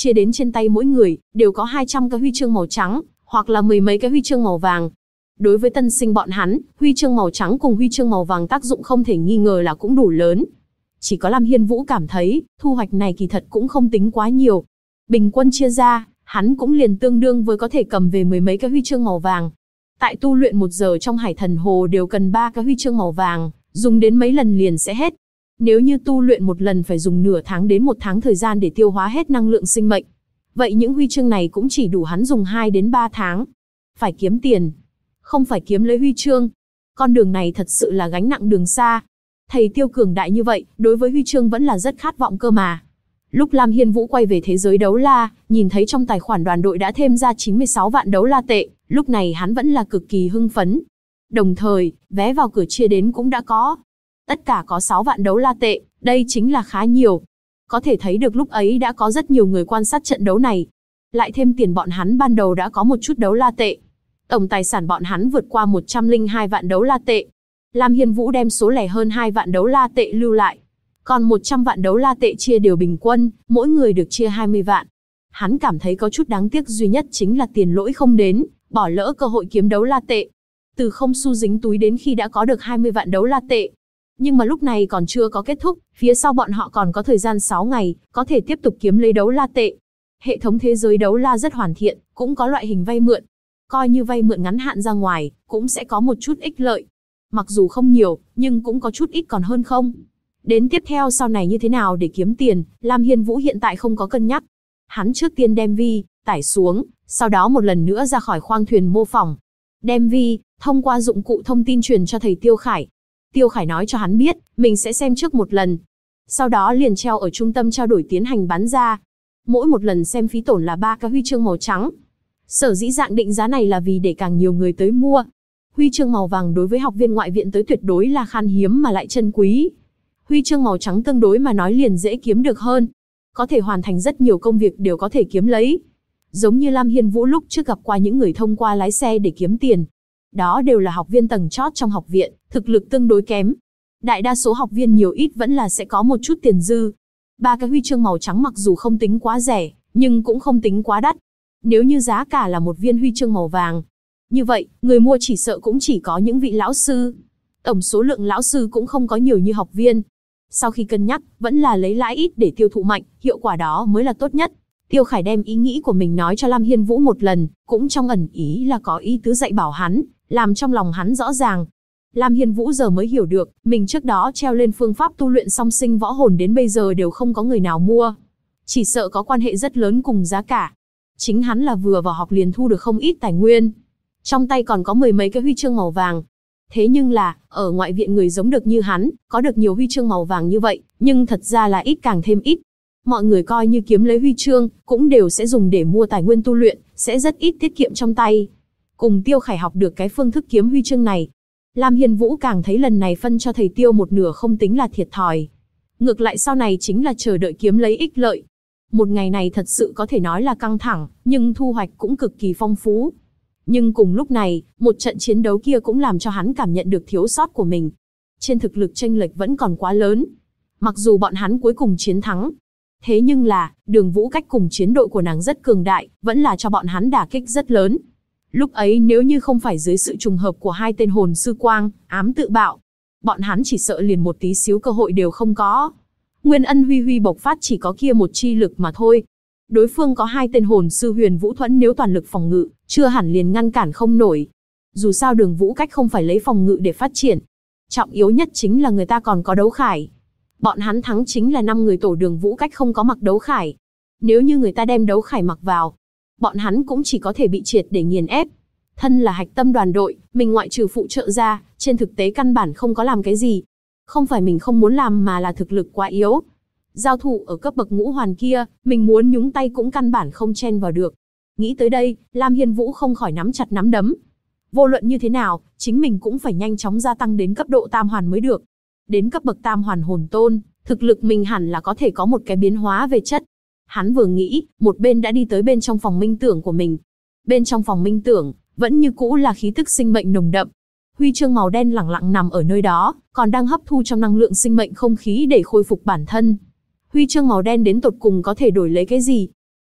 chia đến trên tay mỗi người, đều có 200 cái huy chương màu trắng, hoặc là mười mấy cái huy chương màu vàng. Đối với tân sinh bọn hắn, huy chương màu trắng cùng huy chương màu vàng tác dụng không thể nghi ngờ là cũng đủ lớn. Chỉ có Lam Hiên Vũ cảm thấy, thu hoạch này kỳ thật cũng không tính quá nhiều. Bình quân chia ra, hắn cũng liền tương đương với có thể cầm về mười mấy cái huy chương màu vàng. Tại tu luyện 1 giờ trong Hải Thần Hồ đều cần 3 cái huy chương màu vàng, dùng đến mấy lần liền sẽ hết. Nếu như tu luyện một lần phải dùng nửa tháng đến 1 tháng thời gian để tiêu hóa hết năng lượng sinh mệnh. Vậy những huy chương này cũng chỉ đủ hắn dùng 2 đến 3 tháng. Phải kiếm tiền, không phải kiếm lấy huy chương. Con đường này thật sự là gánh nặng đường xa. Thầy Tiêu cường đại như vậy, đối với huy chương vẫn là rất khát vọng cơ mà. Lúc Lam Hiên Vũ quay về thế giới đấu la, nhìn thấy trong tài khoản đoàn đội đã thêm ra 96 vạn đấu la tệ, lúc này hắn vẫn là cực kỳ hưng phấn. Đồng thời, vé vào cửa chia đến cũng đã có. Tất cả có 6 vạn đấu la tệ, đây chính là khá nhiều. Có thể thấy được lúc ấy đã có rất nhiều người quan sát trận đấu này. Lại thêm tiền bọn hắn ban đầu đã có một chút đấu la tệ. Tổng tài sản bọn hắn vượt qua 102 vạn đấu la tệ. Lam Hiên Vũ đem số lẻ hơn 2 vạn đấu la tệ lưu lại. Còn 100 vạn đấu la tệ chia đều bình quân, mỗi người được chia 20 vạn. Hắn cảm thấy có chút đáng tiếc duy nhất chính là tiền lỗi không đến, bỏ lỡ cơ hội kiếm đấu la tệ. Từ không xu dính túi đến khi đã có được 20 vạn đấu la tệ. Nhưng mà lúc này còn chưa có kết thúc, phía sau bọn họ còn có thời gian 6 ngày, có thể tiếp tục kiếm lấy đấu la tệ. Hệ thống thế giới đấu la rất hoàn thiện, cũng có loại hình vay mượn. Coi như vay mượn ngắn hạn ra ngoài, cũng sẽ có một chút ích lợi. Mặc dù không nhiều, nhưng cũng có chút ít còn hơn không. Đến tiếp theo sau này như thế nào để kiếm tiền, Lam Hiên Vũ hiện tại không có cân nhắc. Hắn trước tiên đem vi, tải xuống, sau đó một lần nữa ra khỏi khoang thuyền mô phỏng. Đem vi, thông qua dụng cụ thông tin truyền cho thầy Tiêu Khải. Tiêu Khải nói cho hắn biết, mình sẽ xem trước một lần. Sau đó liền treo ở trung tâm trao đổi tiến hành bán ra. Mỗi một lần xem phí tổn là 3 cái huy chương màu trắng. Sở dĩ dạng định giá này là vì để càng nhiều người tới mua. Huy chương màu vàng đối với học viên ngoại viện tới tuyệt đối là khan hiếm mà lại chân quý. Huy chương màu trắng tương đối mà nói liền dễ kiếm được hơn. Có thể hoàn thành rất nhiều công việc đều có thể kiếm lấy. Giống như Lam Hiên Vũ lúc trước gặp qua những người thông qua lái xe để kiếm tiền. Đó đều là học viên tầng chót trong học viện, thực lực tương đối kém. Đại đa số học viên nhiều ít vẫn là sẽ có một chút tiền dư. 3 cái huy chương màu trắng mặc dù không tính quá rẻ, nhưng cũng không tính quá đắt. Nếu như giá cả là một viên huy chương màu vàng, như vậy, người mua chỉ sợ cũng chỉ có những vị lão sư. Tổng số lượng lão sư cũng không có nhiều như học viên. Sau khi cân nhắc, vẫn là lấy lãi ít để tiêu thụ mạnh, hiệu quả đó mới là tốt nhất. Tiêu Khải đem ý nghĩ của mình nói cho Lam Hiên Vũ một lần, cũng trong ẩn ý là có ý tứ dạy bảo hắn, làm trong lòng hắn rõ ràng. Lam Hiên Vũ giờ mới hiểu được, mình trước đó treo lên phương pháp tu luyện song sinh võ hồn đến bây giờ đều không có người nào mua. Chỉ sợ có quan hệ rất lớn cùng giá cả. Chính hắn là vừa vào học liền thu được không ít tài nguyên. Trong tay còn có mười mấy cái huy chương màu vàng. Thế nhưng là, ở ngoại viện người giống được như hắn, có được nhiều huy chương màu vàng như vậy, nhưng thật ra là ít càng thêm ít. Mọi người coi như kiếm lấy huy chương, cũng đều sẽ dùng để mua tài nguyên tu luyện, sẽ rất ít tiết kiệm trong tay. Cùng Tiêu Khải học được cái phương thức kiếm huy chương này. Lam Hiên Vũ càng thấy lần này phân cho thầy Tiêu một nửa không tính là thiệt thòi. Ngược lại sau này chính là chờ đợi kiếm lấy ích lợi. Một ngày này thật sự có thể nói là căng thẳng, nhưng thu hoạch cũng cực kỳ phong phú. Nhưng cùng lúc này, một trận chiến đấu kia cũng làm cho hắn cảm nhận được thiếu sót của mình. Trên thực lực chênh lệch vẫn còn quá lớn. Mặc dù bọn hắn cuối cùng chiến thắng. Thế nhưng là, Đường Vũ Cách cùng chiến đội của nàng rất cường đại, vẫn là cho bọn hắn đả kích rất lớn. Lúc ấy nếu như không phải dưới sự trùng hợp của hai tên hồn sư quang, ám tự bạo, bọn hắn chỉ sợ liền một tí xíu cơ hội đều không có. Nguyên Ân Huy Huy bộc phát chỉ có kia một chi lực mà thôi. Đối phương có hai tên hồn sư Huyền Vũ Thuẫn nếu toàn lực phòng ngự, chưa hẳn liền ngăn cản không nổi. Dù sao Đường Vũ Cách không phải lấy phòng ngự để phát triển. Trọng yếu nhất chính là người ta còn có đấu khải. Bọn hắn thắng chính là 5 người tổ Đường Vũ Cách không có mặc đấu khải. Nếu như người ta đem đấu khải mặc vào, bọn hắn cũng chỉ có thể bị triệt để nghiền ép. Thân là hạch tâm đoàn đội, mình ngoại trừ phụ trợ ra, trên thực tế căn bản không có làm cái gì. Không phải mình không muốn làm mà là thực lực quá yếu. Giao thủ ở cấp bậc ngũ hoàn kia, mình muốn nhúng tay cũng căn bản không chen vào được. Nghĩ tới đây, Lam Hiên Vũ không khỏi nắm chặt nắm đấm. Vô luận như thế nào, chính mình cũng phải nhanh chóng gia tăng đến cấp độ tam hoàn mới được. Đến cấp bậc tam hoàn hồn tôn, thực lực mình hẳn là có thể có một cái biến hóa về chất. Hắn vừa nghĩ, một bên đã đi tới bên trong phòng minh tưởng của mình. Bên trong phòng minh tưởng, vẫn như cũ là khí tức sinh mệnh nồng đậm. Huy chương màu đen lẳng lặng nằm ở nơi đó, còn đang hấp thu trong năng lượng sinh mệnh không khí để khôi phục bản thân. Huy chương màu đen đến tột cùng có thể đổi lấy cái gì?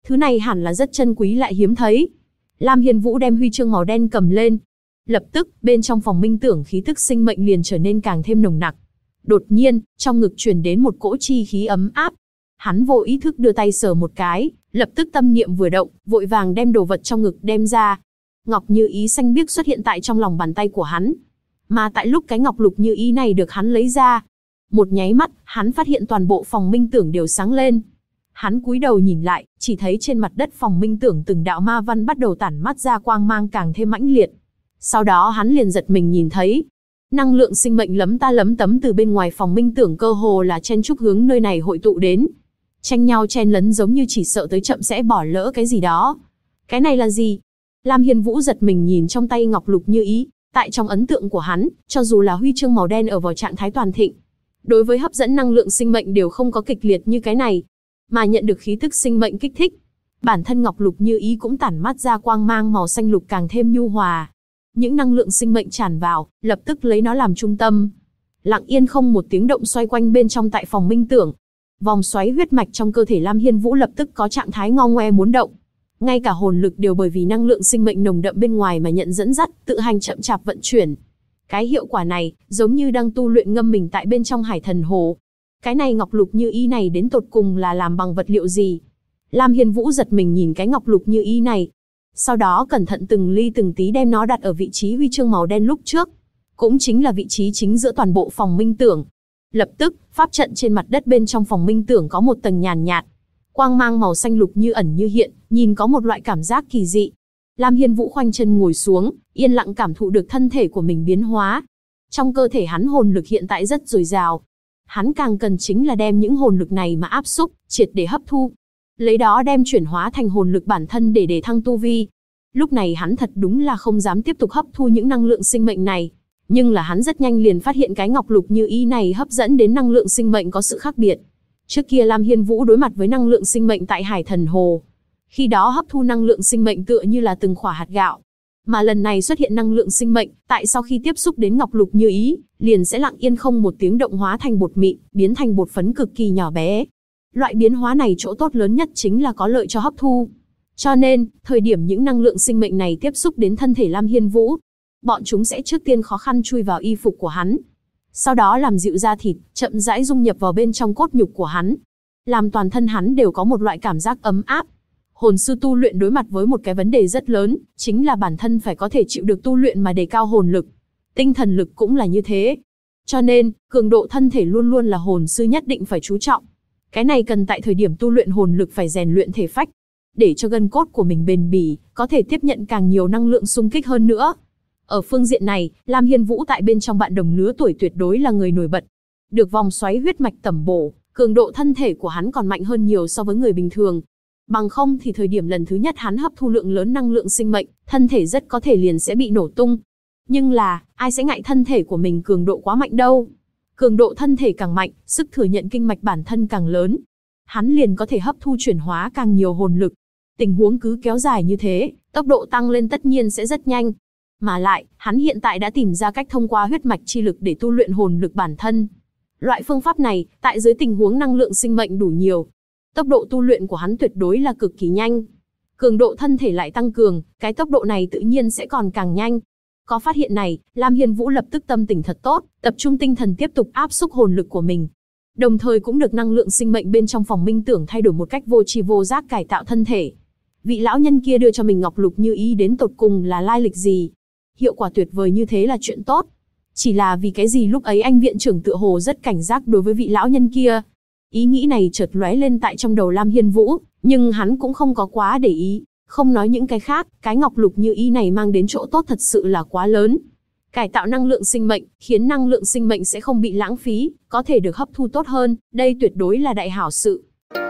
Thứ này hẳn là rất chân quý lại hiếm thấy. Lam Hiên Vũ đem huy chương màu đen cầm lên. Lập tức, bên trong phòng minh tưởng khí tức sinh mệnh liền trở nên càng thêm nồng nặc. Đột nhiên, trong ngực truyền đến một cỗ chi khí ấm áp. Hắn vô ý thức đưa tay sờ một cái, lập tức tâm niệm vừa động, vội vàng đem đồ vật trong ngực đem ra. Ngọc như ý xanh biếc xuất hiện tại trong lòng bàn tay của hắn. Mà tại lúc cái ngọc lục như ý này được hắn lấy ra, một nháy mắt, hắn phát hiện toàn bộ phòng minh tưởng đều sáng lên. Hắn cúi đầu nhìn lại, chỉ thấy trên mặt đất phòng minh tưởng từng đạo ma văn bắt đầu tản mắt ra quang mang càng thêm mãnh liệt. Sau đó hắn liền giật mình nhìn thấy, năng lượng sinh mệnh lấm ta lấm tấm từ bên ngoài phòng minh tưởng cơ hồ là chen chúc hướng nơi này hội tụ đến. Tranh nhau chen lấn giống như chỉ sợ tới chậm sẽ bỏ lỡ cái gì đó. Cái này là gì? Lam Hiên Vũ giật mình nhìn trong tay ngọc lục như ý, tại trong ấn tượng của hắn, cho dù là huy chương màu đen ở vào trạng thái toàn thịnh, đối với hấp dẫn năng lượng sinh mệnh đều không có kịch liệt như cái này, mà nhận được khí tức sinh mệnh kích thích. Bản thân ngọc lục như ý cũng tản mắt ra quang mang màu xanh lục càng thêm nhu hòa. Những năng lượng sinh mệnh tràn vào, lập tức lấy nó làm trung tâm. Lặng yên không một tiếng động xoay quanh bên trong tại phòng minh tưởng. Vòng xoáy huyết mạch trong cơ thể Lam Hiên Vũ lập tức có trạng thái ngo ngoe muốn động. Ngay cả hồn lực đều bởi vì năng lượng sinh mệnh nồng đậm bên ngoài mà nhận dẫn dắt, tự hành chậm chạp vận chuyển. Cái hiệu quả này, giống như đang tu luyện ngâm mình tại bên trong hải thần hồ. Cái này ngọc lục như ý này đến tột cùng là làm bằng vật liệu gì? Lam Hiên Vũ giật mình nhìn cái ngọc lục như ý này. Sau đó cẩn thận từng ly từng tí đem nó đặt ở vị trí huy chương màu đen lúc trước. Cũng chính là vị trí chính giữa toàn bộ phòng minh tưởng. Lập tức, pháp trận trên mặt đất bên trong phòng minh tưởng có một tầng nhàn nhạt. Quang mang màu xanh lục như ẩn như hiện, nhìn có một loại cảm giác kỳ dị. Lam Hiên Vũ khoanh chân ngồi xuống, yên lặng cảm thụ được thân thể của mình biến hóa. Trong cơ thể hắn hồn lực hiện tại rất dồi dào. Hắn càng cần chính là đem những hồn lực này mà áp xúc, triệt để hấp thu. Lấy đó đem chuyển hóa thành hồn lực bản thân để đề thăng tu vi. Lúc này hắn thật đúng là không dám tiếp tục hấp thu những năng lượng sinh mệnh này. Nhưng là hắn rất nhanh liền phát hiện cái ngọc lục như ý này hấp dẫn đến năng lượng sinh mệnh có sự khác biệt. Trước kia Lam Hiên Vũ đối mặt với năng lượng sinh mệnh tại Hải Thần Hồ. Khi đó hấp thu năng lượng sinh mệnh tựa như là từng khỏa hạt gạo. Mà lần này xuất hiện năng lượng sinh mệnh, tại sau khi tiếp xúc đến ngọc lục như ý, liền sẽ lặng yên không một tiếng động hóa thành bột mịn, biến thành bột phấn cực kỳ nhỏ bé. Loại biến hóa này chỗ tốt lớn nhất chính là có lợi cho hấp thu. Cho nên, thời điểm những năng lượng sinh mệnh này tiếp xúc đến thân thể Lam Hiên Vũ, bọn chúng sẽ trước tiên khó khăn chui vào y phục của hắn. Sau đó làm dịu da thịt, chậm rãi dung nhập vào bên trong cốt nhục của hắn. Làm toàn thân hắn đều có một loại cảm giác ấm áp. Hồn sư tu luyện đối mặt với một cái vấn đề rất lớn, chính là bản thân phải có thể chịu được tu luyện mà đề cao hồn lực. Tinh thần lực cũng là như thế. Cho nên, cường độ thân thể luôn luôn là hồn sư nhất định phải chú trọng. Cái này cần tại thời điểm tu luyện hồn lực phải rèn luyện thể phách, để cho gân cốt của mình bền bỉ, có thể tiếp nhận càng nhiều năng lượng xung kích hơn nữa. Ở phương diện này, Lam Hiên Vũ tại bên trong bạn đồng lứa tuổi tuyệt đối là người nổi bật. Được vòng xoáy huyết mạch tẩm bổ, cường độ thân thể của hắn còn mạnh hơn nhiều so với người bình thường. Bằng không thì thời điểm lần thứ nhất hắn hấp thu lượng lớn năng lượng sinh mệnh, thân thể rất có thể liền sẽ bị nổ tung. Nhưng là, ai sẽ ngại thân thể của mình cường độ quá mạnh đâu. Cường độ thân thể càng mạnh, sức thừa nhận kinh mạch bản thân càng lớn. Hắn liền có thể hấp thu chuyển hóa càng nhiều hồn lực. Tình huống cứ kéo dài như thế, tốc độ tăng lên tất nhiên sẽ rất nhanh. Mà lại, hắn hiện tại đã tìm ra cách thông qua huyết mạch chi lực để tu luyện hồn lực bản thân. Loại phương pháp này, tại dưới tình huống năng lượng sinh mệnh đủ nhiều, tốc độ tu luyện của hắn tuyệt đối là cực kỳ nhanh. Cường độ thân thể lại tăng cường, cái tốc độ này tự nhiên sẽ còn càng nhanh. Có phát hiện này, Lam Hiên Vũ lập tức tâm tình thật tốt, tập trung tinh thần tiếp tục áp xúc hồn lực của mình. Đồng thời cũng được năng lượng sinh mệnh bên trong phòng minh tưởng thay đổi một cách vô tri vô giác cải tạo thân thể. Vị lão nhân kia đưa cho mình ngọc lục như ý đến tột cùng là lai lịch gì? Hiệu quả tuyệt vời như thế là chuyện tốt. Chỉ là vì cái gì lúc ấy anh viện trưởng tựa hồ rất cảnh giác đối với vị lão nhân kia. Ý nghĩ này chợt lóe lên tại trong đầu Lam Hiên Vũ, nhưng hắn cũng không có quá để ý. Không nói những cái khác, cái ngọc lục như ý này mang đến chỗ tốt thật sự là quá lớn. Cải tạo năng lượng sinh mệnh, khiến năng lượng sinh mệnh sẽ không bị lãng phí, có thể được hấp thu tốt hơn, đây tuyệt đối là đại hảo sự.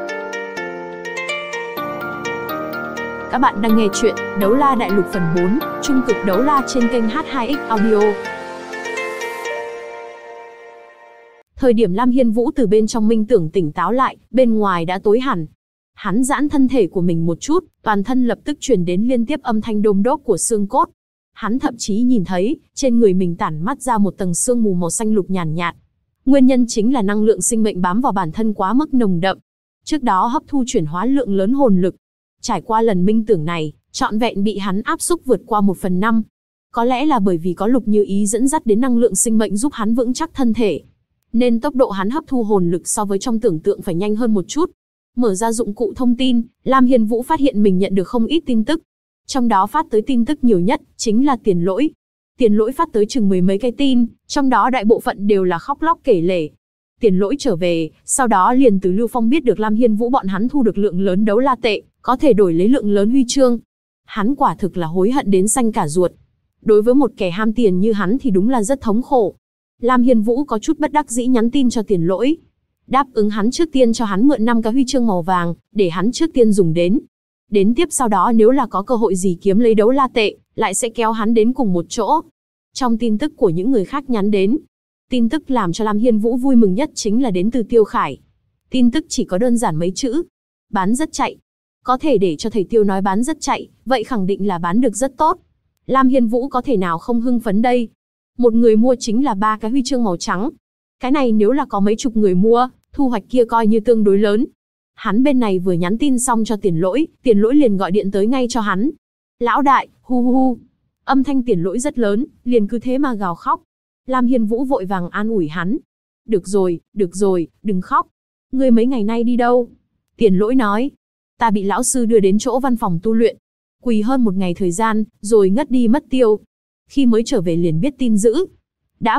Các bạn đang nghe chuyện Đấu La Đại Lục phần 4, Trung cực đấu la trên kênh H2X Audio. Thời điểm Lam Hiên Vũ từ bên trong minh tưởng tỉnh táo lại, bên ngoài đã tối hẳn. Hắn giãn thân thể của mình một chút, toàn thân lập tức truyền đến liên tiếp âm thanh đôm đốp của xương cốt. Hắn thậm chí nhìn thấy, trên người mình tản mắt ra một tầng sương mù màu xanh lục nhàn nhạt. Nguyên nhân chính là năng lượng sinh mệnh bám vào bản thân quá mức nồng đậm. Trước đó hấp thu chuyển hóa lượng lớn hồn lực, Trải qua lần minh tưởng này, trọn vẹn bị hắn áp xúc vượt qua 1/5. Có lẽ là bởi vì có Lục Như Ý dẫn dắt đến năng lượng sinh mệnh giúp hắn vững chắc thân thể, nên tốc độ hắn hấp thu hồn lực so với trong tưởng tượng phải nhanh hơn một chút. Mở ra dụng cụ thông tin, Lam Hiên Vũ phát hiện mình nhận được không ít tin tức. Trong đó phát tới tin tức nhiều nhất chính là Tiền Lỗi. Tiền Lỗi phát tới chừng 10 mấy cái tin, trong đó đại bộ phận đều là khóc lóc kể lể. Tiền Lỗi trở về, sau đó liền từ Lưu Phong biết được Lam Hiên Vũ bọn hắn thu được lượng lớn đấu la tệ, có thể đổi lấy lượng lớn huy chương. Hắn quả thực là hối hận đến xanh cả ruột. Đối với một kẻ ham tiền như hắn thì đúng là rất thống khổ. Lam Hiên Vũ có chút bất đắc dĩ nhắn tin cho Tiền Lỗi, đáp ứng hắn trước tiên cho hắn mượn 5 cái huy chương màu vàng, để hắn trước tiên dùng đến. Đến tiếp sau đó nếu là có cơ hội gì kiếm lấy đấu la tệ, lại sẽ kéo hắn đến cùng một chỗ. Trong tin tức của những người khác nhắn đến, tin tức làm cho Lam Hiên Vũ vui mừng nhất chính là đến từ Tiêu Khải. Tin tức chỉ có đơn giản mấy chữ: bán rất chạy. Có thể để cho thầy Tiêu nói bán rất chạy, vậy khẳng định là bán được rất tốt. Lam Hiên Vũ có thể nào không hưng phấn đây? Một người mua chính là 3 cái huy chương màu trắng. Cái này nếu là có mấy chục người mua, thu hoạch kia coi như tương đối lớn. Hắn bên này vừa nhắn tin xong cho Tiền Lỗi liền gọi điện tới ngay cho hắn. Lão đại, hu hu hu. Âm thanh Tiền Lỗi rất lớn, liền cứ thế mà gào khóc. Lam Hiên Vũ vội vàng an ủi hắn. Được rồi, đừng khóc. Ngươi mấy ngày nay đi đâu? Tiền Lỗi nói. Ta bị lão sư đưa đến chỗ văn phòng tu luyện. Quỳ hơn 1 ngày thời gian, rồi ngất đi mất tiêu. Khi mới trở về liền biết tin dữ. Đã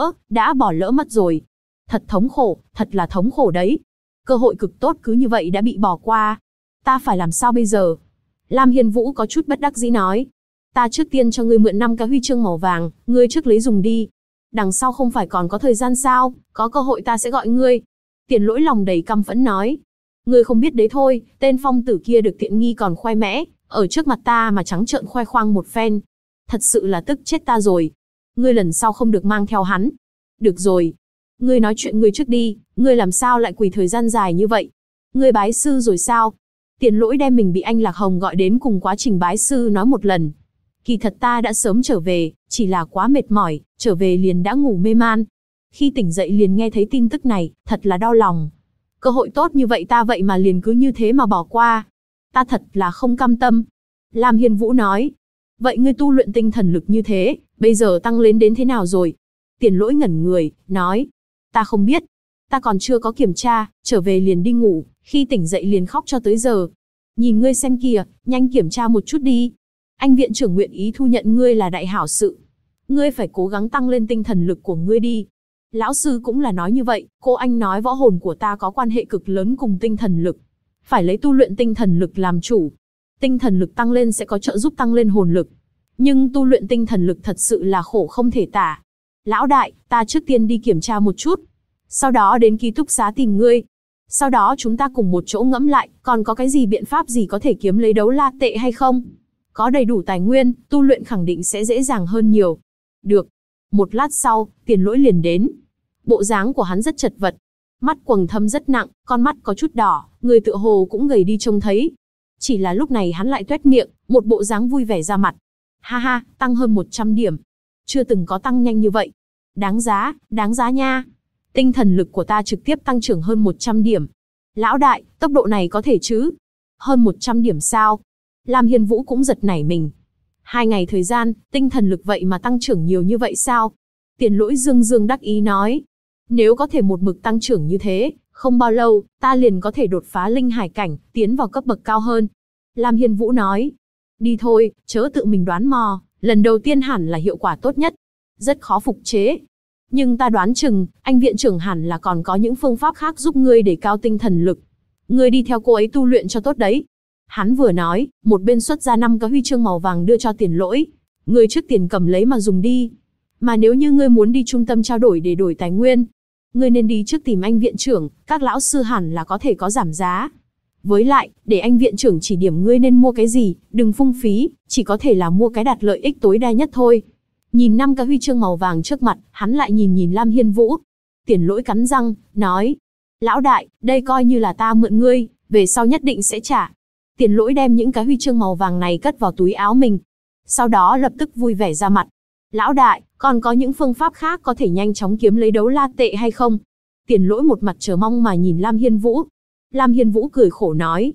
bỏ lỡ mất rồi. Thật thống khổ, thật là thống khổ đấy. Cơ hội cực tốt cứ như vậy đã bị bỏ qua. Ta phải làm sao bây giờ? Lam Hiên Vũ có chút bất đắc dĩ nói. Ta trước tiên cho ngươi mượn 5 cái huy chương màu vàng, ngươi trước lấy dùng đi. Đằng sau không phải còn có thời gian sao, có cơ hội ta sẽ gọi ngươi. Tiền Lỗi lòng đầy căm phẫn nói. Ngươi không biết đấy thôi, tên phong tử kia được tiện nghi còn khoe mẽ, ở trước mặt ta mà trắng trợn khoe khoang một phen. Thật sự là tức chết ta rồi. Ngươi lần sau không được mang theo hắn. Được rồi. Ngươi nói chuyện ngươi trước đi, ngươi làm sao lại quỳ thời gian dài như vậy? Ngươi bái sư rồi sao? Tiền Lỗi đem mình bị anh Lạc Hồng gọi đến cùng quá trình bái sư nói một lần. Kỳ thật ta đã sớm trở về, chỉ là quá mệt mỏi, trở về liền đã ngủ mê man. Khi tỉnh dậy liền nghe thấy tin tức này, thật là đau lòng. Cơ hội tốt như vậy ta vậy mà liền cứ như thế mà bỏ qua. Ta thật là không cam tâm. Lam Hiên Vũ nói. Vậy ngươi tu luyện tinh thần lực như thế, bây giờ tăng lên đến thế nào rồi? Tiền Lỗi ngẩn người, nói. Ta không biết. Ta còn chưa có kiểm tra, trở về liền đi ngủ, khi tỉnh dậy liền khóc cho tới giờ. Nhìn ngươi xem kìa, nhanh kiểm tra một chút đi. Anh viện trưởng nguyện ý thu nhận ngươi là đại hảo sự. Ngươi phải cố gắng tăng lên tinh thần lực của ngươi đi. Lão sư cũng là nói như vậy, cô anh nói võ hồn của ta có quan hệ cực lớn cùng tinh thần lực. Phải lấy tu luyện tinh thần lực làm chủ. Tinh thần lực tăng lên sẽ có trợ giúp tăng lên hồn lực. Nhưng tu luyện tinh thần lực thật sự là khổ không thể tả. Lão đại, ta trước tiên đi kiểm tra một chút. Sau đó đến ký túc xá tìm ngươi. Sau đó chúng ta cùng một chỗ ngẫm lại, còn có cái gì biện pháp gì có thể kiếm lấy đấu la tệ hay không? Có đầy đủ tài nguyên, tu luyện khẳng định sẽ dễ dàng hơn nhiều. Được. Một lát sau, Tiền Lỗi liền đến. Bộ dáng của hắn rất chật vật. Mắt quầng thâm rất nặng, con mắt có chút đỏ, người tựa hồ cũng gầy đi trông thấy. Chỉ là lúc này hắn lại tuét miệng, một bộ dáng vui vẻ ra mặt. Ha ha, tăng hơn 100 điểm. Chưa từng có tăng nhanh như vậy. Đáng giá nha. Tinh thần lực của ta trực tiếp tăng trưởng hơn 100 điểm. Lão đại, tốc độ này có thể chứ? Hơn 100 điểm sao? Lam Hiên Vũ cũng giật nảy mình. 2 ngày thời gian, tinh thần lực vậy mà tăng trưởng nhiều như vậy sao? Tiền Lỗi dương dương đắc ý nói. Nếu có thể một mực tăng trưởng như thế, không bao lâu, ta liền có thể đột phá linh hải cảnh, tiến vào cấp bậc cao hơn. Lam Hiên Vũ nói. Đi thôi, chớ tự mình đoán mò, lần đầu tiên hẳn là hiệu quả tốt nhất. Rất khó phục chế. Nhưng ta đoán chừng, anh viện trưởng hẳn là còn có những phương pháp khác giúp ngươi để cao tinh thần lực. Ngươi đi theo cô ấy tu luyện cho tốt đấy. Hắn vừa nói, một bên xuất ra 5 cái huy chương màu vàng đưa cho Tiền Lỗi. Ngươi trước tiền cầm lấy mà dùng đi. Mà nếu như ngươi muốn đi trung tâm trao đổi để đổi tài nguyên, ngươi nên đi trước tìm anh viện trưởng, các lão sư hẳn là có thể có giảm giá. Với lại, để anh viện trưởng chỉ điểm ngươi nên mua cái gì, đừng phung phí, chỉ có thể là mua cái đạt lợi ích tối đa nhất thôi. Nhìn 5 cái huy chương màu vàng trước mặt, hắn lại nhìn Lam Hiên Vũ. Tiền Lỗi cắn răng, nói. Lão đại, đây coi như là ta mượn ngươi, về sau nhất định sẽ trả. Tiền Lỗi đem những cái huy chương màu vàng này cất vào túi áo mình. Sau đó lập tức vui vẻ ra mặt. Lão đại, còn có những phương pháp khác có thể nhanh chóng kiếm lấy đấu la tệ hay không? Tiền Lỗi một mặt chờ mong mà nhìn Lam Hiên Vũ. Lam Hiên Vũ cười khổ nói.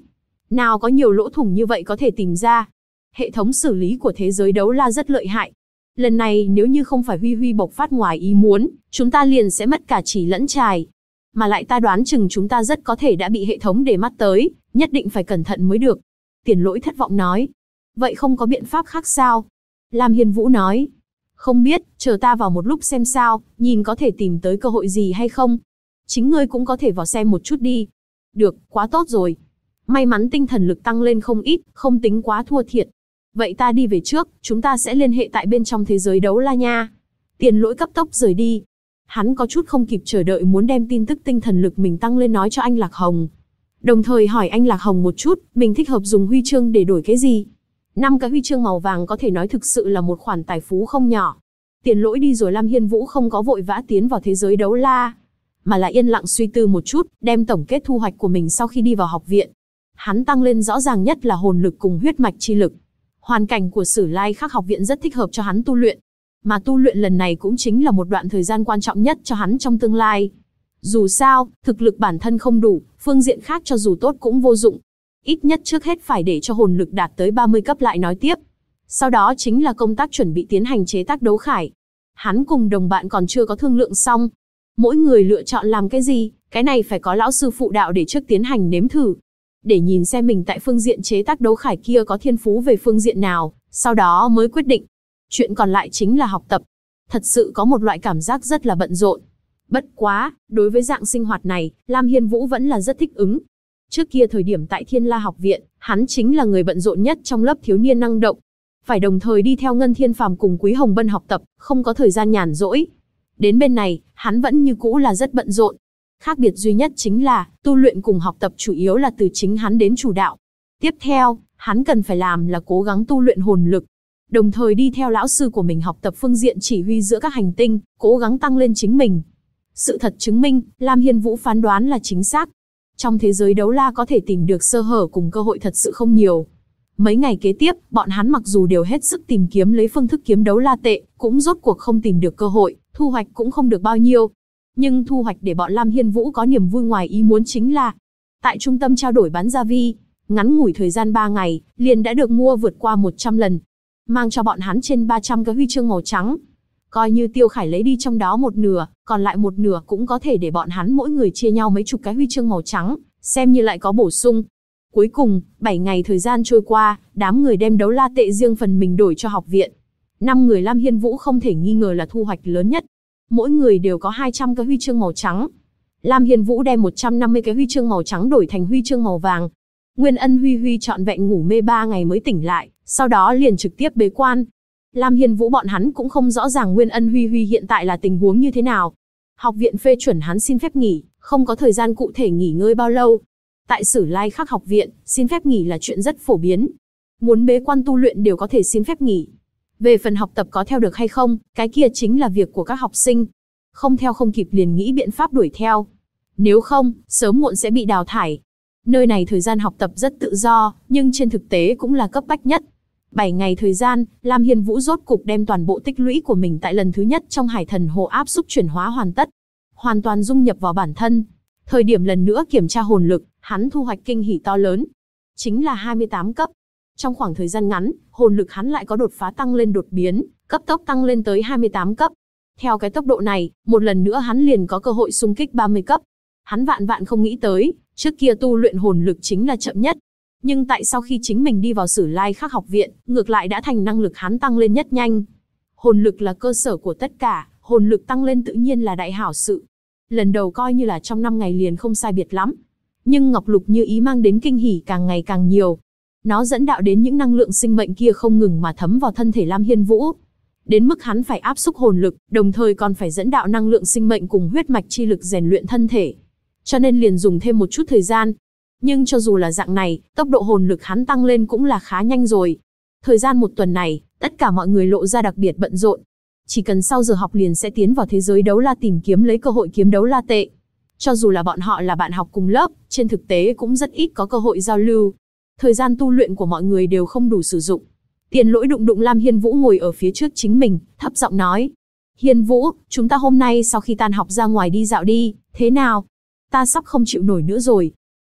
Nào có nhiều lỗ thủng như vậy có thể tìm ra. Hệ thống xử lý của thế giới đấu la rất lợi hại. Lần này nếu như không phải Huy Huy bộc phát ngoài ý muốn, chúng ta liền sẽ mất cả chỉ lẫn chài. Mà lại ta đoán chừng chúng ta rất có thể đã bị hệ thống để mắt tới, nhất định phải cẩn thận mới được. Tiền Lỗi thất vọng nói. Vậy không có biện pháp khác sao? Lam Hiên Vũ nói. Không biết, chờ ta vào một lúc xem sao, nhìn có thể tìm tới cơ hội gì hay không. Chính ngươi cũng có thể vào xem một chút đi. Được, quá tốt rồi. May mắn tinh thần lực tăng lên không ít, không tính quá thua thiệt. Vậy ta đi về trước, chúng ta sẽ liên hệ tại bên trong thế giới đấu la nha. Tiền Lỗi cấp tốc rời đi. Hắn có chút không kịp chờ đợi muốn đem tin tức tinh thần lực mình tăng lên nói cho anh Lạc Hồng. Đồng thời hỏi anh Lạc Hồng một chút, mình thích hợp dùng huy chương để đổi cái gì? 5 cái huy chương màu vàng có thể nói thực sự là một khoản tài phú không nhỏ. Tiền Lỗi đi rồi Lam Hiên Vũ không có vội vã tiến vào thế giới đấu la, mà là yên lặng suy tư một chút, đem tổng kết thu hoạch của mình sau khi đi vào học viện. Hắn tăng lên rõ ràng nhất là hồn lực cùng huyết mạch chi lực. Hoàn cảnh của Sử Lai Khắc học viện rất thích hợp cho hắn tu luyện. Mà tu luyện lần này cũng chính là một đoạn thời gian quan trọng nhất cho hắn trong tương lai. Dù sao, thực lực bản thân không đủ, phương diện khác cho dù tốt cũng vô dụng. Ít nhất trước hết phải để cho hồn lực đạt tới 30 cấp lại nói tiếp. Sau đó chính là công tác chuẩn bị tiến hành chế tác đấu khải. Hắn cùng đồng bạn còn chưa có thương lượng xong. Mỗi người lựa chọn làm cái gì, cái này phải có lão sư phụ đạo để trước tiến hành nếm thử. Để nhìn xem mình tại phương diện chế tác đấu khải kia có thiên phú về phương diện nào, sau đó mới quyết định. Chuyện còn lại chính là học tập. Thật sự có một loại cảm giác rất là bận rộn. Bất quá, đối với dạng sinh hoạt này, Lam Hiên Vũ vẫn là rất thích ứng. Trước kia thời điểm tại Thiên La học viện, hắn chính là người bận rộn nhất trong lớp thiếu niên năng động. Phải đồng thời đi theo Ngân Thiên Phàm cùng Quý Hồng Bân học tập, không có thời gian nhàn rỗi. Đến bên này, hắn vẫn như cũ là rất bận rộn. Khác biệt duy nhất chính là, tu luyện cùng học tập chủ yếu là từ chính hắn đến chủ đạo. Tiếp theo, hắn cần phải làm là cố gắng tu luyện hồn lực. Đồng thời đi theo lão sư của mình học tập phương diện chỉ huy giữa các hành tinh, cố gắng tăng lên chính mình. Sự thật chứng minh, Lam Hiên Vũ phán đoán là chính xác. Trong thế giới đấu la có thể tìm được sơ hở cùng cơ hội thật sự không nhiều. Mấy ngày kế tiếp, bọn hắn mặc dù đều hết sức tìm kiếm lấy phương thức kiếm đấu la tệ, cũng rốt cuộc không tìm được cơ hội, thu hoạch cũng không được bao nhiêu. Nhưng thu hoạch để bọn Lam Hiên Vũ có niềm vui ngoài ý muốn chính là, tại trung tâm trao đổi bán gia vi, ngắn ngủi thời gian 3 ngày, liền đã được mua vượt qua 100 lần. Mang cho bọn hắn trên 300 cái huy chương màu trắng. Coi như Tiêu Khải lấy đi trong đó một nửa, còn lại một nửa cũng có thể để bọn hắn mỗi người chia nhau mấy chục cái huy chương màu trắng, xem như lại có bổ sung. Cuối cùng, 7 ngày thời gian trôi qua, đám người đem đấu la tệ riêng phần mình đổi cho học viện. 5 người Lam Hiên Vũ không thể nghi ngờ là thu hoạch lớn nhất. Mỗi người đều có 200 cái huy chương màu trắng. Lam Hiên Vũ đem 150 cái huy chương màu trắng đổi thành huy chương màu vàng. Nguyên Ân Huy Huy trọn vẹn ngủ mê 3 ngày mới tỉnh lại, sau đó liền trực tiếp bế quan. Lam Hiên Vũ bọn hắn cũng không rõ ràng Nguyên Ân Huy Huy hiện tại là tình huống như thế nào. Học viện phê chuẩn hắn xin phép nghỉ, không có thời gian cụ thể nghỉ ngơi bao lâu. Tại Sử Lai Khắc học viện, xin phép nghỉ là chuyện rất phổ biến. Muốn bế quan tu luyện đều có thể xin phép nghỉ. Về phần học tập có theo được hay không, cái kia chính là việc của các học sinh. Không theo không kịp liền nghĩ biện pháp đuổi theo. Nếu không, sớm muộn sẽ bị đào thải. Nơi này thời gian học tập rất tự do, nhưng trên thực tế cũng là cấp bách nhất. 7 ngày thời gian, Lam Hiên Vũ rốt cục đem toàn bộ tích lũy của mình tại lần thứ nhất trong Hải Thần Hồ áp xúc chuyển hóa hoàn tất. Hoàn toàn dung nhập vào bản thân. Thời điểm lần nữa kiểm tra hồn lực, hắn thu hoạch kinh hỉ to lớn. Chính là 28 cấp. Trong khoảng thời gian ngắn, hồn lực hắn lại có đột phá tăng lên đột biến, cấp tốc tăng lên tới 28 cấp. Theo cái tốc độ này, một lần nữa hắn liền có cơ hội xung kích 30 cấp. Hắn vạn vạn không nghĩ tới, trước kia tu luyện hồn lực chính là chậm nhất. Nhưng tại sau khi chính mình đi vào Sử Lai Khắc học viện, ngược lại đã thành năng lực hắn tăng lên nhất nhanh. Hồn lực là cơ sở của tất cả, hồn lực tăng lên tự nhiên là đại hảo sự. Lần đầu coi như là trong 5 ngày liền không sai biệt lắm. Nhưng Ngọc Lục Như Ý mang đến kinh hỉ càng ngày càng nhiều. Nó dẫn đạo đến những năng lượng sinh mệnh kia không ngừng mà thấm vào thân thể Lam Hiên Vũ. Đến mức hắn phải áp xúc hồn lực, đồng thời còn phải dẫn đạo năng lượng sinh mệnh cùng huyết mạch chi lực rèn luyện thân thể. Cho nên liền dùng thêm một chút thời gian. Nhưng cho dù là dạng này, tốc độ hồn lực hắn tăng lên cũng là khá nhanh rồi. Thời gian một tuần này, tất cả mọi người lộ ra đặc biệt bận rộn. Chỉ cần sau giờ học liền sẽ tiến vào thế giới đấu la tìm kiếm lấy cơ hội kiếm đấu la tệ. Cho dù là bọn họ là bạn học cùng lớp, trên thực tế cũng rất ít có cơ hội giao lưu. Thời gian tu luyện của mọi người đều không đủ sử dụng. Tiền Lỗi đụng đụng Lam Hiên Vũ ngồi ở phía trước chính mình, thấp giọng nói. Hiên Vũ, chúng ta hôm nay sau khi tan học ra ngoài đi dạo đi, thế nào? Ta sắp không chịu nổi nữa rồi.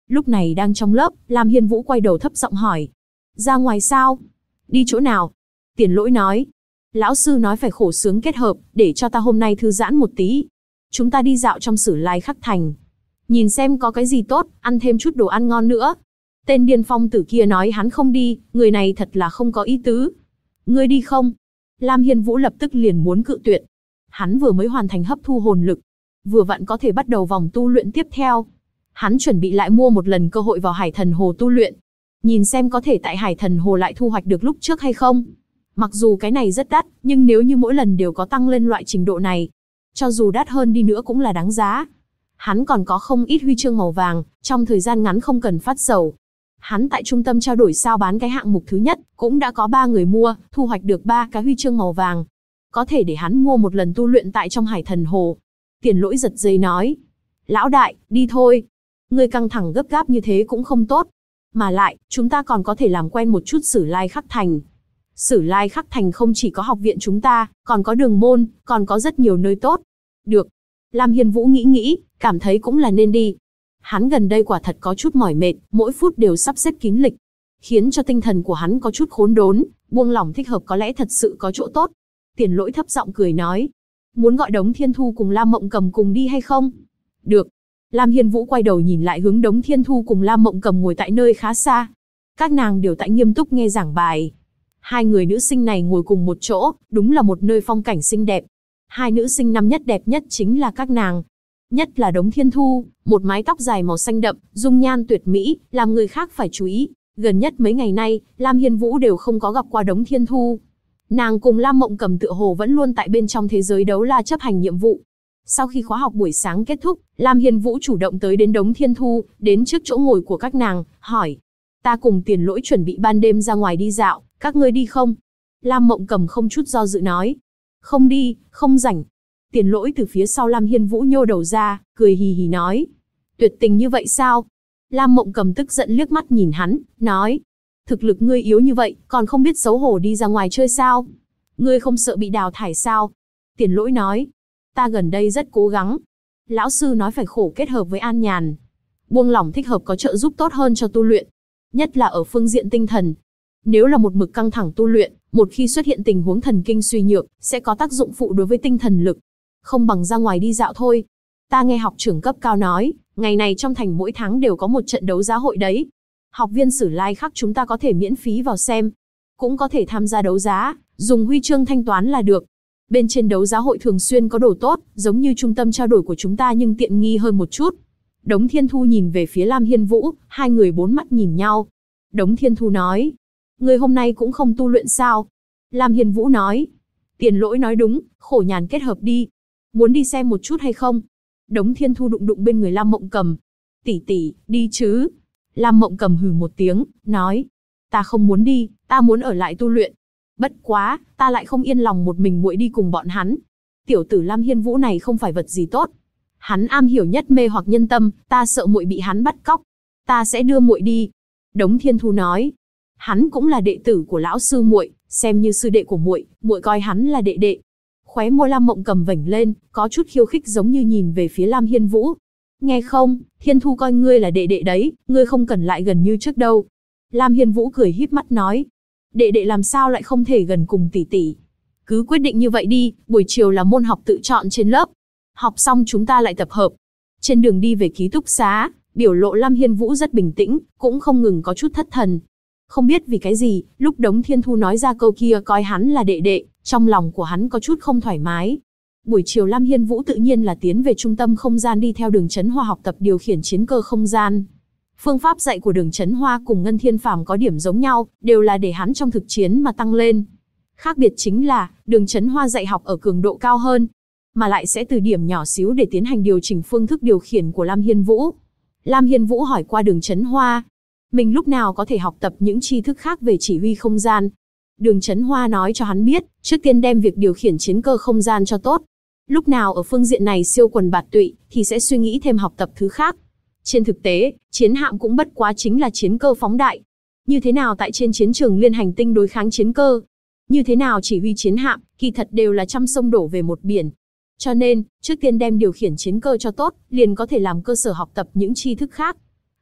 Lúc này đang trong lớp, Lam Hiên Vũ quay đầu thấp giọng hỏi. Ra ngoài sao? Đi chỗ nào? Tiền Lỗi nói. Lão sư nói phải khổ sướng kết hợp, để cho ta hôm nay thư giãn một tí. Chúng ta đi dạo trong Sử Lai Khắc Thành. Nhìn xem có cái gì tốt, ăn thêm chút đồ ăn ngon nữa. Tên điên phong tử kia nói hắn không đi, người này thật là không có ý tứ. Ngươi đi không? Lam Hiên Vũ lập tức liền muốn cự tuyệt. Hắn vừa mới hoàn thành hấp thu hồn lực, vừa vặn có thể bắt đầu vòng tu luyện tiếp theo. Hắn chuẩn bị lại mua một lần cơ hội vào Hải Thần Hồ tu luyện. Nhìn xem có thể tại Hải Thần Hồ lại thu hoạch được lúc trước hay không. Mặc dù cái này rất đắt, nhưng nếu như mỗi lần đều có tăng lên loại trình độ này, cho dù đắt hơn đi nữa cũng là đáng giá. Hắn còn có không ít huy chương màu vàng, trong thời gian ngắn không cần phát sầu. Hắn tại trung tâm trao đổi sao bán cái hạng mục thứ nhất, cũng đã có 3 người mua, thu hoạch được 3 cái huy chương màu vàng. Có thể để hắn mua một lần tu luyện tại trong Hải Thần Hồ. Tiền Lỗi giật dây nói. Lão đại, đi thôi. Người căng thẳng gấp gáp như thế cũng không tốt. Mà lại, chúng ta còn có thể làm quen một chút Sử Lai Khắc Thành. Sử Lai Khắc Thành không chỉ có học viện chúng ta, còn có đường môn, còn có rất nhiều nơi tốt. Được. Lam Hiên Vũ nghĩ, cảm thấy cũng là nên đi. Hắn gần đây quả thật có chút mỏi mệt, mỗi phút đều sắp xếp kín lịch, khiến cho tinh thần của hắn có chút khốn đốn, buông lỏng thích hợp có lẽ thật sự có chỗ tốt. Tiền Lỗi thấp giọng cười nói, muốn gọi Đống Thiên Thu cùng Lam Mộng Cầm cùng đi hay không? Được. Lam Hiên Vũ quay đầu nhìn lại hướng Đống Thiên Thu cùng Lam Mộng Cầm ngồi tại nơi khá xa. Các nàng đều tại nghiêm túc nghe giảng bài. Hai người nữ sinh này ngồi cùng một chỗ, đúng là một nơi phong cảnh xinh đẹp. Hai nữ sinh năm nhất đẹp nhất chính là các nàng. Nhất là Đống Thiên Thu, một mái tóc dài màu xanh đậm, dung nhan tuyệt mỹ, làm người khác phải chú ý. Gần nhất mấy ngày nay, Lam Hiên Vũ đều không có gặp qua Đống Thiên Thu. Nàng cùng Lam Mộng Cầm tựa hồ vẫn luôn tại bên trong thế giới đấu la chấp hành nhiệm vụ. Sau khi khóa học buổi sáng kết thúc, Lam Hiên Vũ chủ động tới đến Đống Thiên Thu, đến trước chỗ ngồi của các nàng, hỏi. Ta cùng Tiền Lỗi chuẩn bị ban đêm ra ngoài đi dạo, các ngươi đi không? Lam Mộng Cầm không chút do dự nói. Không đi, không rảnh. Tiền Lỗi từ phía sau Lam Hiên Vũ nhô đầu ra, cười hì hì nói. Tuyệt tình như vậy sao? Lam Mộng Cầm tức giận liếc mắt nhìn hắn, nói. Thực lực ngươi yếu như vậy, còn không biết xấu hổ đi ra ngoài chơi sao? Ngươi không sợ bị đào thải sao? Tiền Lỗi nói. Ta gần đây rất cố gắng. Lão sư nói phải khổ kết hợp với an nhàn. Buông lỏng thích hợp có trợ giúp tốt hơn cho tu luyện. Nhất là ở phương diện tinh thần. Nếu là một mực căng thẳng tu luyện, một khi xuất hiện tình huống thần kinh suy nhược, sẽ có tác dụng phụ đối với tinh thần lực. Không bằng ra ngoài đi dạo thôi. Ta nghe học trưởng cấp cao nói, ngày này trong thành mỗi tháng đều có một trận đấu giá hội đấy. Học viên Sử Lai Khắc chúng ta có thể miễn phí vào xem. Cũng có thể tham gia đấu giá, dùng huy chương thanh toán là được. Bên trên đấu giá hội thường xuyên có đồ tốt, giống như trung tâm trao đổi của chúng ta nhưng tiện nghi hơn một chút. Đống Thiên Thu nhìn về phía Lam Hiên Vũ, hai người bốn mắt nhìn nhau. Đống Thiên Thu nói, ngươi hôm nay cũng không tu luyện sao? Lam Hiên Vũ nói, Tiền Lỗi nói đúng, khổ nhàn kết hợp đi. Muốn đi xem một chút hay không? Đống Thiên Thu đụng đụng bên người Lam Mộng Cầm. Tỷ tỷ, đi chứ? Lam Mộng Cầm hừ một tiếng, nói, ta không muốn đi, ta muốn ở lại tu luyện. Bất quá, ta lại không yên lòng một mình muội đi cùng bọn hắn. Tiểu tử Lam Hiên Vũ này không phải vật gì tốt. Hắn am hiểu nhất mê hoặc nhân tâm, ta sợ muội bị hắn bắt cóc. Ta sẽ đưa muội đi. Đống Thiên Thu nói, hắn cũng là đệ tử của lão sư muội, xem như sư đệ của muội, muội coi hắn là đệ đệ. Khóe môi Lam Mộng Cầm vểnh lên, có chút khiêu khích giống như nhìn về phía Lam Hiên Vũ. Nghe không, Thiên Thu coi ngươi là đệ đệ đấy, ngươi không cần lại gần như trước đâu. Lam Hiên Vũ cười híp mắt nói, đệ đệ làm sao lại không thể gần cùng tỷ tỷ. Cứ quyết định như vậy đi, buổi chiều là môn học tự chọn trên lớp. Học xong chúng ta lại tập hợp. Trên đường đi về ký túc xá, biểu lộ Lam Hiên Vũ rất bình tĩnh, cũng không ngừng có chút thất thần. Không biết vì cái gì, lúc Đống Thiên Thu nói ra câu kia coi hắn là đệ đệ, trong lòng của hắn có chút không thoải mái. Buổi chiều Lam Hiên Vũ tự nhiên là tiến về trung tâm không gian đi theo Đường Chấn Hoa học tập điều khiển chiến cơ không gian. Phương pháp dạy của Đường Chấn Hoa cùng Ngân Thiên Phàm có điểm giống nhau, đều là để hắn trong thực chiến mà tăng lên. Khác biệt chính là, Đường Chấn Hoa dạy học ở cường độ cao hơn, mà lại sẽ từ điểm nhỏ xíu để tiến hành điều chỉnh phương thức điều khiển của Lam Hiên Vũ. Lam Hiên Vũ hỏi qua Đường Chấn Hoa, mình lúc nào có thể học tập những tri thức khác về chỉ huy không gian. Đường Chấn Hoa nói cho hắn biết, trước tiên đem việc điều khiển chiến cơ không gian cho tốt. Lúc nào ở phương diện này siêu quần bạt tụy, thì sẽ suy nghĩ thêm học tập thứ khác. Trên thực tế, chiến hạm cũng bất quá chính là chiến cơ phóng đại. Như thế nào tại trên chiến trường liên hành tinh đối kháng chiến cơ? Như thế nào chỉ huy chiến hạm, kỳ thật đều là trăm sông đổ về một biển. Cho nên, trước tiên đem điều khiển chiến cơ cho tốt, liền có thể làm cơ sở học tập những tri thức khác.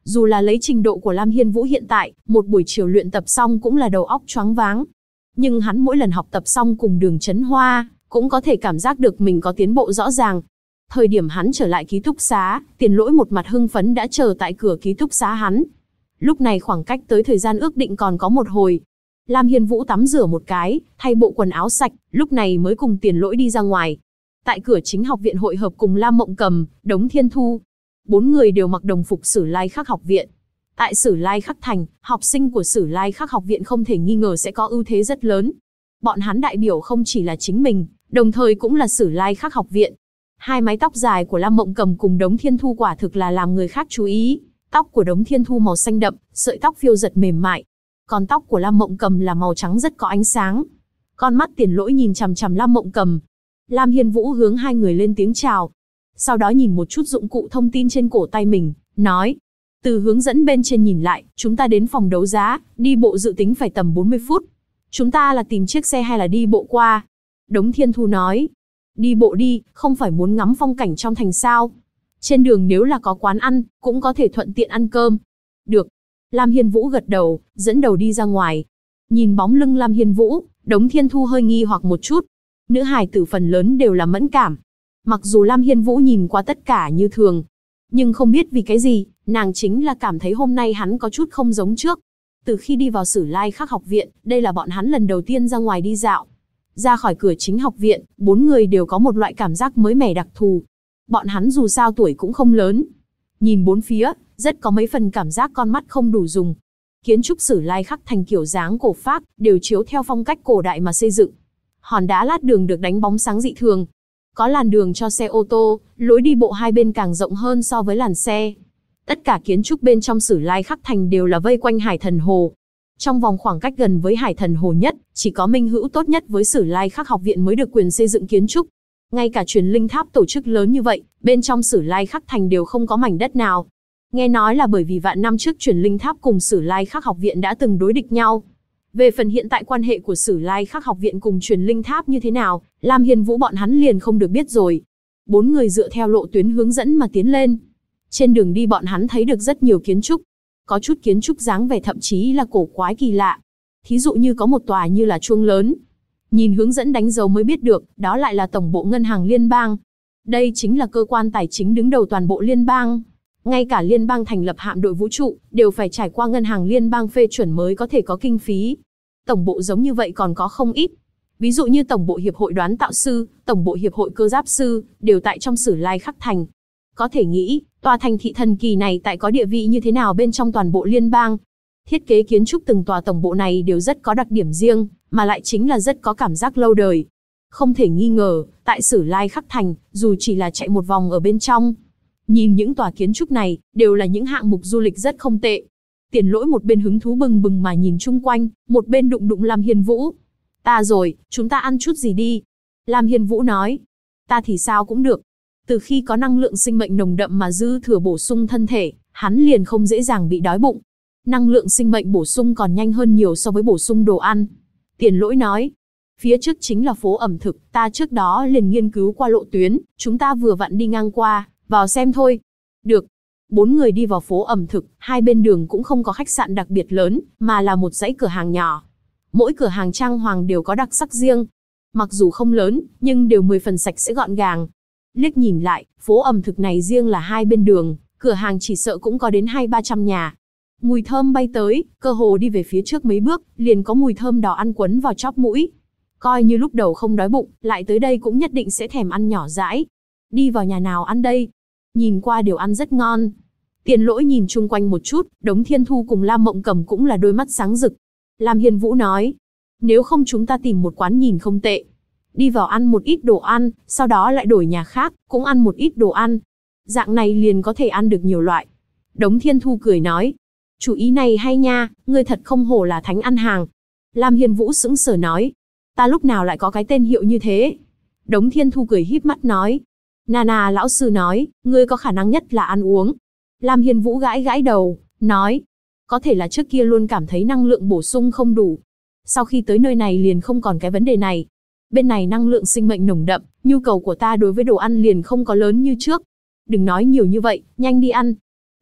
Dù là lấy trình độ của Lam Hiên Vũ hiện tại, một buổi chiều luyện tập xong cũng là đầu óc choáng váng. Nhưng hắn mỗi lần học tập xong cùng Đường Chấn Hoa, cũng có thể cảm giác được mình có tiến bộ rõ ràng. Thời điểm hắn trở lại ký túc xá, Tiền Lỗi một mặt hưng phấn đã chờ tại cửa ký túc xá hắn. Lúc này khoảng cách tới thời gian ước định còn có một hồi. Lam Hiên Vũ tắm rửa một cái, thay bộ quần áo sạch, lúc này mới cùng Tiền Lỗi đi ra ngoài. Tại cửa chính học viện hội hợp cùng Lam Mộng Cầm, Đống Thiên Thu. 4 người đều mặc đồng phục Sử Lai Khắc học viện. Tại Sử Lai Khắc thành, học sinh của Sử Lai Khắc học viện không thể nghi ngờ sẽ có ưu thế rất lớn. Bọn hắn đại biểu không chỉ là chính mình, đồng thời cũng là Sử Lai Khắc học viện. Hai mái tóc dài của Lam Mộng Cầm cùng Đống Thiên Thu quả thực là làm người khác chú ý. Tóc của Đống Thiên Thu màu xanh đậm, sợi tóc phiêu giật mềm mại. Còn tóc của Lam Mộng Cầm là màu trắng rất có ánh sáng. Con mắt Tiền Lỗi nhìn chằm chằm Lam Mộng Cầm. Lam Hiên Vũ hướng hai người lên tiếng chào. Sau đó nhìn một chút dụng cụ thông tin trên cổ tay mình, nói. Từ hướng dẫn bên trên nhìn lại, chúng ta đến phòng đấu giá, đi bộ dự tính phải tầm 40 phút. Chúng ta là tìm chiếc xe hay là đi bộ qua? Đống Thiên Thu nói. Đi bộ đi, không phải muốn ngắm phong cảnh trong thành sao? Trên đường nếu là có quán ăn, cũng có thể thuận tiện ăn cơm. Được. Lam Hiên Vũ gật đầu, dẫn đầu đi ra ngoài. Nhìn bóng lưng Lam Hiên Vũ, Đống Thiên Thu hơi nghi hoặc một chút. Nữ hài tử phần lớn đều là mẫn cảm. Mặc dù Lam Hiên Vũ nhìn qua tất cả như thường, nhưng không biết vì cái gì, nàng chính là cảm thấy hôm nay hắn có chút không giống trước. Từ khi đi vào Sử Lai Khắc học viện, đây là bọn hắn lần đầu tiên ra ngoài đi dạo. Ra khỏi cửa chính học viện, 4 người đều có một loại cảm giác mới mẻ đặc thù. Bọn hắn dù sao tuổi cũng không lớn. Nhìn bốn phía, rất có mấy phần cảm giác con mắt không đủ dùng. Kiến trúc Sử Lai Khắc thành kiểu dáng cổ phác, đều chiếu theo phong cách cổ đại mà xây dựng. Hòn đá lát đường được đánh bóng sáng dị thường. Có làn đường cho xe ô tô, lối đi bộ hai bên càng rộng hơn so với làn xe. Tất cả kiến trúc bên trong Sử Lai Khắc thành đều là vây quanh Hải Thần Hồ. Trong vòng khoảng cách gần với Hải Thần Hồ nhất, chỉ có minh hữu tốt nhất với Sử Lai Khắc học viện mới được quyền xây dựng kiến trúc. Ngay cả Truyền Linh Tháp tổ chức lớn như vậy, bên trong Sử Lai Khắc thành đều không có mảnh đất nào. Nghe nói là bởi vì vạn năm trước Truyền Linh Tháp cùng Sử Lai Khắc học viện đã từng đối địch nhau. Về phần hiện tại quan hệ của Sử Lai Khắc học viện cùng Truyền Linh Tháp như thế nào, Lam Hiên Vũ bọn hắn liền không được biết rồi. 4 người dựa theo lộ tuyến hướng dẫn mà tiến lên. Trên đường đi bọn hắn thấy được rất nhiều kiến trúc. Có chút kiến trúc dáng vẻ thậm chí là cổ quái kỳ lạ. Thí dụ như có một tòa như là chuông lớn. Nhìn hướng dẫn đánh dấu mới biết được, đó lại là tổng bộ ngân hàng liên bang. Đây chính là cơ quan tài chính đứng đầu toàn bộ liên bang. Ngay cả liên bang thành lập hạm đội vũ trụ, đều phải trải qua ngân hàng liên bang phê chuẩn mới có thể có kinh phí. Tổng bộ giống như vậy còn có không ít. Ví dụ như tổng bộ hiệp hội đoán tạo sư, tổng bộ hiệp hội cơ giáp sư, đều tại trong Sử Lai Khắc thành. Có thể nghĩ, tòa thành thị thần kỳ này tại có địa vị như thế nào bên trong toàn bộ liên bang. Thiết kế kiến trúc từng tòa tổng bộ này đều rất có đặc điểm riêng, mà lại chính là rất có cảm giác lâu đời. Không thể nghi ngờ, tại Sử Lai Khắc thành, dù chỉ là chạy một vòng ở bên trong, nhìn những tòa kiến trúc này, đều là những hạng mục du lịch rất không tệ. Tiền Lỗi một bên hứng thú bừng bừng mà nhìn chung quanh, một bên đụng đụng Lam Hiên Vũ. Ta rồi, chúng ta ăn chút gì đi. Lam Hiên Vũ nói. Ta thì sao cũng được. Từ khi có năng lượng sinh mệnh nồng đậm mà dư thừa bổ sung thân thể, hắn liền không dễ dàng bị đói bụng. Năng lượng sinh mệnh bổ sung còn nhanh hơn nhiều so với bổ sung đồ ăn. Tiền Lỗi nói. Phía trước chính là phố ẩm thực, ta trước đó liền nghiên cứu qua lộ tuyến, chúng ta vừa vặn đi ngang qua, vào xem thôi. Được. 4 người đi vào phố ẩm thực, hai bên đường cũng không có khách sạn đặc biệt lớn, mà là một dãy cửa hàng nhỏ. Mỗi cửa hàng trang hoàng đều có đặc sắc riêng. Mặc dù không lớn, nhưng đều 10 phần sạch sẽ gọn gàng. Liếc nhìn lại, phố ẩm thực này riêng là hai bên đường, cửa hàng chỉ sợ cũng có đến 200-300 nhà. Mùi thơm bay tới, cơ hồ đi về phía trước mấy bước, liền có mùi thơm đỏ ăn quấn vào chóp mũi. Coi như lúc đầu không đói bụng, lại tới đây cũng nhất định sẽ thèm ăn nhỏ dãi. Đi vào nhà nào ăn đây? Nhìn qua đều ăn rất ngon. Tiền Lỗi nhìn chung quanh một chút, Đống Thiên Thu cùng Lam Mộng Cầm cũng là đôi mắt sáng rực. Lam Hiên Vũ nói, nếu không chúng ta tìm một quán nhìn không tệ. Đi vào ăn một ít đồ ăn, sau đó lại đổi nhà khác, cũng ăn một ít đồ ăn. Dạng này liền có thể ăn được nhiều loại. Đống Thiên Thu cười nói, chủ ý này hay nha, ngươi thật không hổ là thánh ăn hàng. Lam Hiên Vũ sững sờ nói, ta lúc nào lại có cái tên hiệu như thế? Đống Thiên Thu cười híp mắt nói, Nana lão sư nói, ngươi có khả năng nhất là ăn uống. Lam Hiên Vũ gãi gãi đầu, nói, có thể là trước kia luôn cảm thấy năng lượng bổ sung không đủ. Sau khi tới nơi này liền không còn cái vấn đề này. Bên này năng lượng sinh mệnh nồng đậm, nhu cầu của ta đối với đồ ăn liền không có lớn như trước. Đừng nói nhiều như vậy, nhanh đi ăn.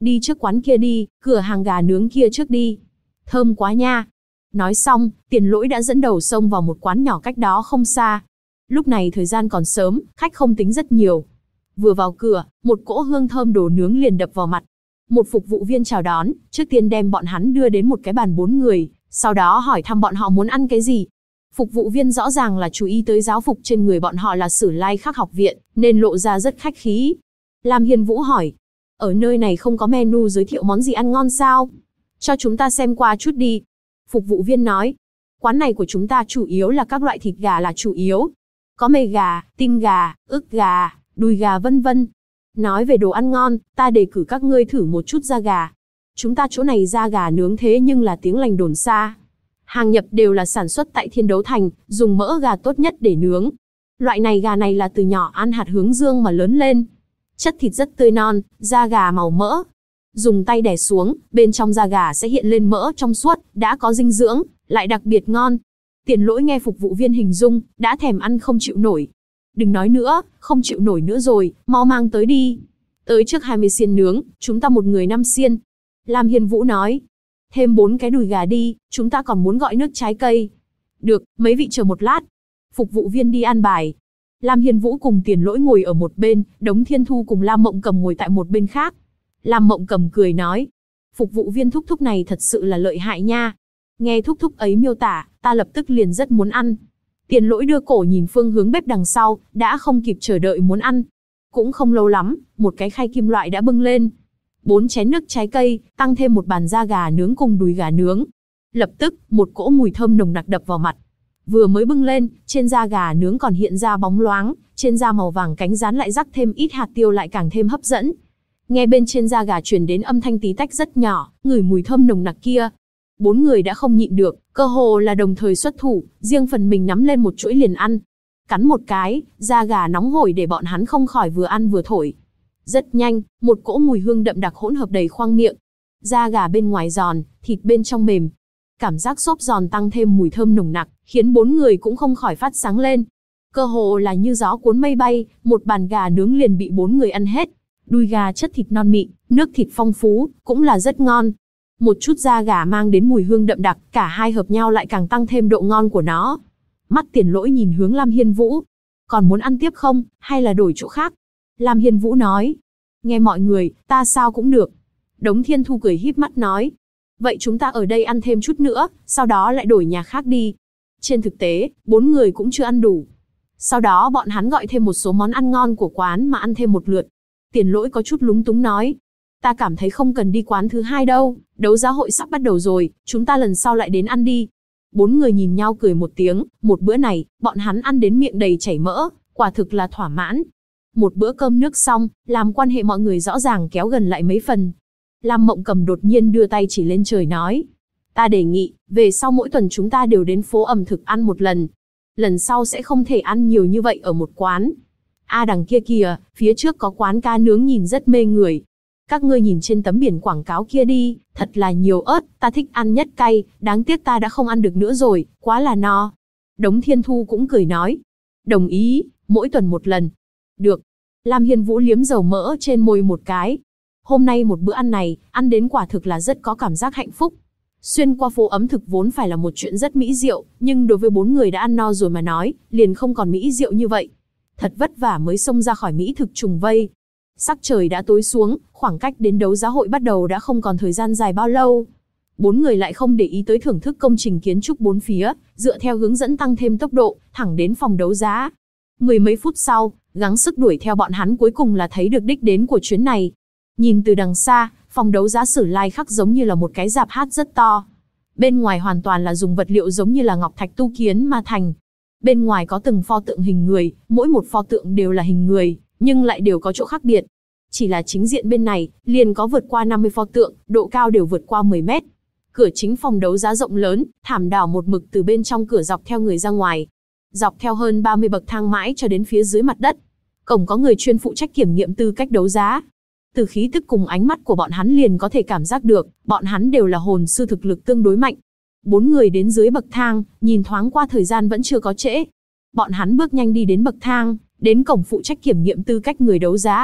đi trước quán kia đi, cửa hàng gà nướng kia trước đi. Thơm quá nha. Nói xong, Tiền Lỗi đã dẫn đầu xông vào một quán nhỏ cách đó không xa. Lúc này thời gian còn sớm, khách không tính rất nhiều. Vừa vào cửa, một cỗ hương thơm đồ nướng liền đập vào mặt. Một phục vụ viên chào đón, trước tiên đem bọn hắn đưa đến một cái bàn 4 người, sau đó hỏi thăm bọn họ muốn ăn cái gì. Phục vụ viên rõ ràng là chú ý tới giáo phục trên người bọn họ là Sử Lai Khắc học viện, nên lộ ra rất khách khí. Lam Hiên Vũ hỏi, ở nơi này không có menu giới thiệu món gì ăn ngon sao? Cho chúng ta xem qua chút đi. Phục vụ viên nói, quán này của chúng ta chủ yếu là các loại thịt gà là chủ yếu. Có mề gà, tim gà, ức gà, đùi gà vân vân. Nói về đồ ăn ngon, ta đề cử các ngươi thử một chút da gà. Chúng ta chỗ này da gà nướng thế nhưng là tiếng lành đồn xa. Hàng nhập đều là sản xuất tại Thiên Đấu Thành, dùng mỡ gà tốt nhất để nướng. Loại này gà này là từ nhỏ ăn hạt hướng dương mà lớn lên. Chất thịt rất tươi non, da gà màu mỡ. Dùng tay đè xuống, bên trong da gà sẽ hiện lên mỡ trong suốt, đã có dinh dưỡng, lại đặc biệt ngon. Tiền Lỗi nghe phục vụ viên hình dung, đã thèm ăn không chịu nổi. Đừng nói nữa, không chịu nổi nữa rồi, mau mang tới đi. Tới trước 20 xiên nướng, chúng ta một người 5 xiên. Lam Hiên Vũ nói, thêm 4 cái đùi gà đi, chúng ta còn muốn gọi nước trái cây. Được, mấy vị chờ một lát. Phục vụ viên đi an bài. Lam Hiên Vũ cùng Tiền Lỗi ngồi ở một bên, Đống Thiên Thu cùng Lam Mộng Cầm ngồi tại một bên khác. Lam Mộng Cầm cười nói, phục vụ viên thúc thúc này thật sự là lợi hại nha. Nghe thúc thúc ấy miêu tả, ta lập tức liền rất muốn ăn. Tiền Lỗi đưa cổ nhìn phương hướng bếp đằng sau, đã không kịp chờ đợi muốn ăn. Cũng không lâu lắm, một cái khay kim loại đã bưng lên. 4 chén nước trái cây, tăng thêm một bàn da gà nướng cùng đùi gà nướng. Lập tức, một cỗ mùi thơm nồng nặc đập vào mặt. Vừa mới bưng lên, trên da gà nướng còn hiện ra bóng loáng, trên da màu vàng cánh rán lại rắc thêm ít hạt tiêu lại càng thêm hấp dẫn. Nghe bên trên da gà truyền đến âm thanh tí tách rất nhỏ, ngửi mùi thơm nồng nặc kia. 4 người đã không nhịn được, cơ hồ là đồng thời xuất thủ, riêng phần mình nắm lên một chuỗi liền ăn. Cắn một cái, da gà nóng hổi để bọn hắn không khỏi vừa ăn vừa thổi. Rất nhanh, một cỗ mùi hương đậm đặc hỗn hợp đầy khoang miệng. Da gà bên ngoài giòn, thịt bên trong mềm. Cảm giác xốp giòn tăng thêm mùi thơm nồng nặc, khiến 4 người cũng không khỏi phát sáng lên. Cơ hồ là như gió cuốn mây bay, một bàn gà nướng liền bị 4 người ăn hết. Đùi gà chất thịt non mịn, nước thịt phong phú, cũng là rất ngon. Một chút da gà mang đến mùi hương đậm đặc, cả hai hợp nhau lại càng tăng thêm độ ngon của nó. Mắt Tiền Lỗi nhìn hướng Lam Hiên Vũ. Còn muốn ăn tiếp không, hay là đổi chỗ khác? Lam Hiên Vũ nói. Nghe mọi người, ta sao cũng được. Đống Thiên Thu cười híp mắt nói. Vậy chúng ta ở đây ăn thêm chút nữa, sau đó lại đổi nhà khác đi. Trên thực tế, 4 người cũng chưa ăn đủ. Sau đó bọn hắn gọi thêm một số món ăn ngon của quán mà ăn thêm một lượt. Tiền Lỗi có chút lúng túng nói. Ta cảm thấy không cần đi quán thứ 2 đâu, đấu giá hội sắp bắt đầu rồi, chúng ta lần sau lại đến ăn đi. 4 người nhìn nhau cười một tiếng, một bữa này, bọn hắn ăn đến miệng đầy chảy mỡ, quả thực là thỏa mãn. Một bữa cơm nước xong, làm quan hệ mọi người rõ ràng kéo gần lại mấy phần. Lam Mộng Cầm đột nhiên đưa tay chỉ lên trời nói. Ta đề nghị, về sau mỗi tuần chúng ta đều đến phố ẩm thực ăn một lần. Lần sau sẽ không thể ăn nhiều như vậy ở một quán. Đằng kia kìa, phía trước có quán cá nướng nhìn rất mê người. Các ngươi nhìn trên tấm biển quảng cáo kia đi, thật là nhiều ớt, ta thích ăn nhất cay, đáng tiếc ta đã không ăn được nữa rồi, quá là no. Đống Thiên Thu cũng cười nói. Đồng ý, mỗi tuần một lần. Được. Lam Hiên Vũ liếm dầu mỡ trên môi một cái. Hôm nay một bữa ăn này, ăn đến quả thực là rất có cảm giác hạnh phúc. Xuyên qua phố ẩm thực vốn phải là một chuyện rất mỹ diệu, nhưng đối với 4 người đã ăn no rồi mà nói, liền không còn mỹ diệu như vậy. Thật vất vả mới xông ra khỏi mỹ thực trùng vây. Sắc trời đã tối xuống, khoảng cách đến đấu giá hội bắt đầu đã không còn thời gian dài bao lâu. 4 người lại không để ý tới thưởng thức công trình kiến trúc bốn phía, dựa theo hướng dẫn tăng thêm tốc độ, thẳng đến phòng đấu giá. 10 mấy phút sau, gắng sức đuổi theo bọn hắn cuối cùng là thấy được đích đến của chuyến này. Nhìn từ đằng xa, phòng đấu giá Sử Lai Khắc giống như là một cái rạp hát rất to. Bên ngoài hoàn toàn là dùng vật liệu giống như là ngọc thạch tu kiến mà thành. Bên ngoài có từng pho tượng hình người, mỗi một pho tượng đều là hình người, nhưng lại đều có chỗ khác biệt. Chỉ là chính diện bên này, liền có vượt qua 50 pho tượng, độ cao đều vượt qua 10 mét. Cửa chính phòng đấu giá rộng lớn, thảm đỏ một mực từ bên trong cửa dọc theo người ra ngoài. Dọc theo hơn 30 bậc thang mãi cho đến phía dưới mặt đất. Cổng có người chuyên phụ trách kiểm nghiệm tư cách đấu giá. Từ khí tức cùng ánh mắt của bọn hắn liền có thể cảm giác được, bọn hắn đều là hồn sư thực lực tương đối mạnh. 4 người đến dưới bậc thang, nhìn thoáng qua thời gian vẫn chưa có trễ. Bọn hắn bước nhanh đi đến bậc thang, đến cổng phụ trách kiểm nghiệm tư cách người đấu giá.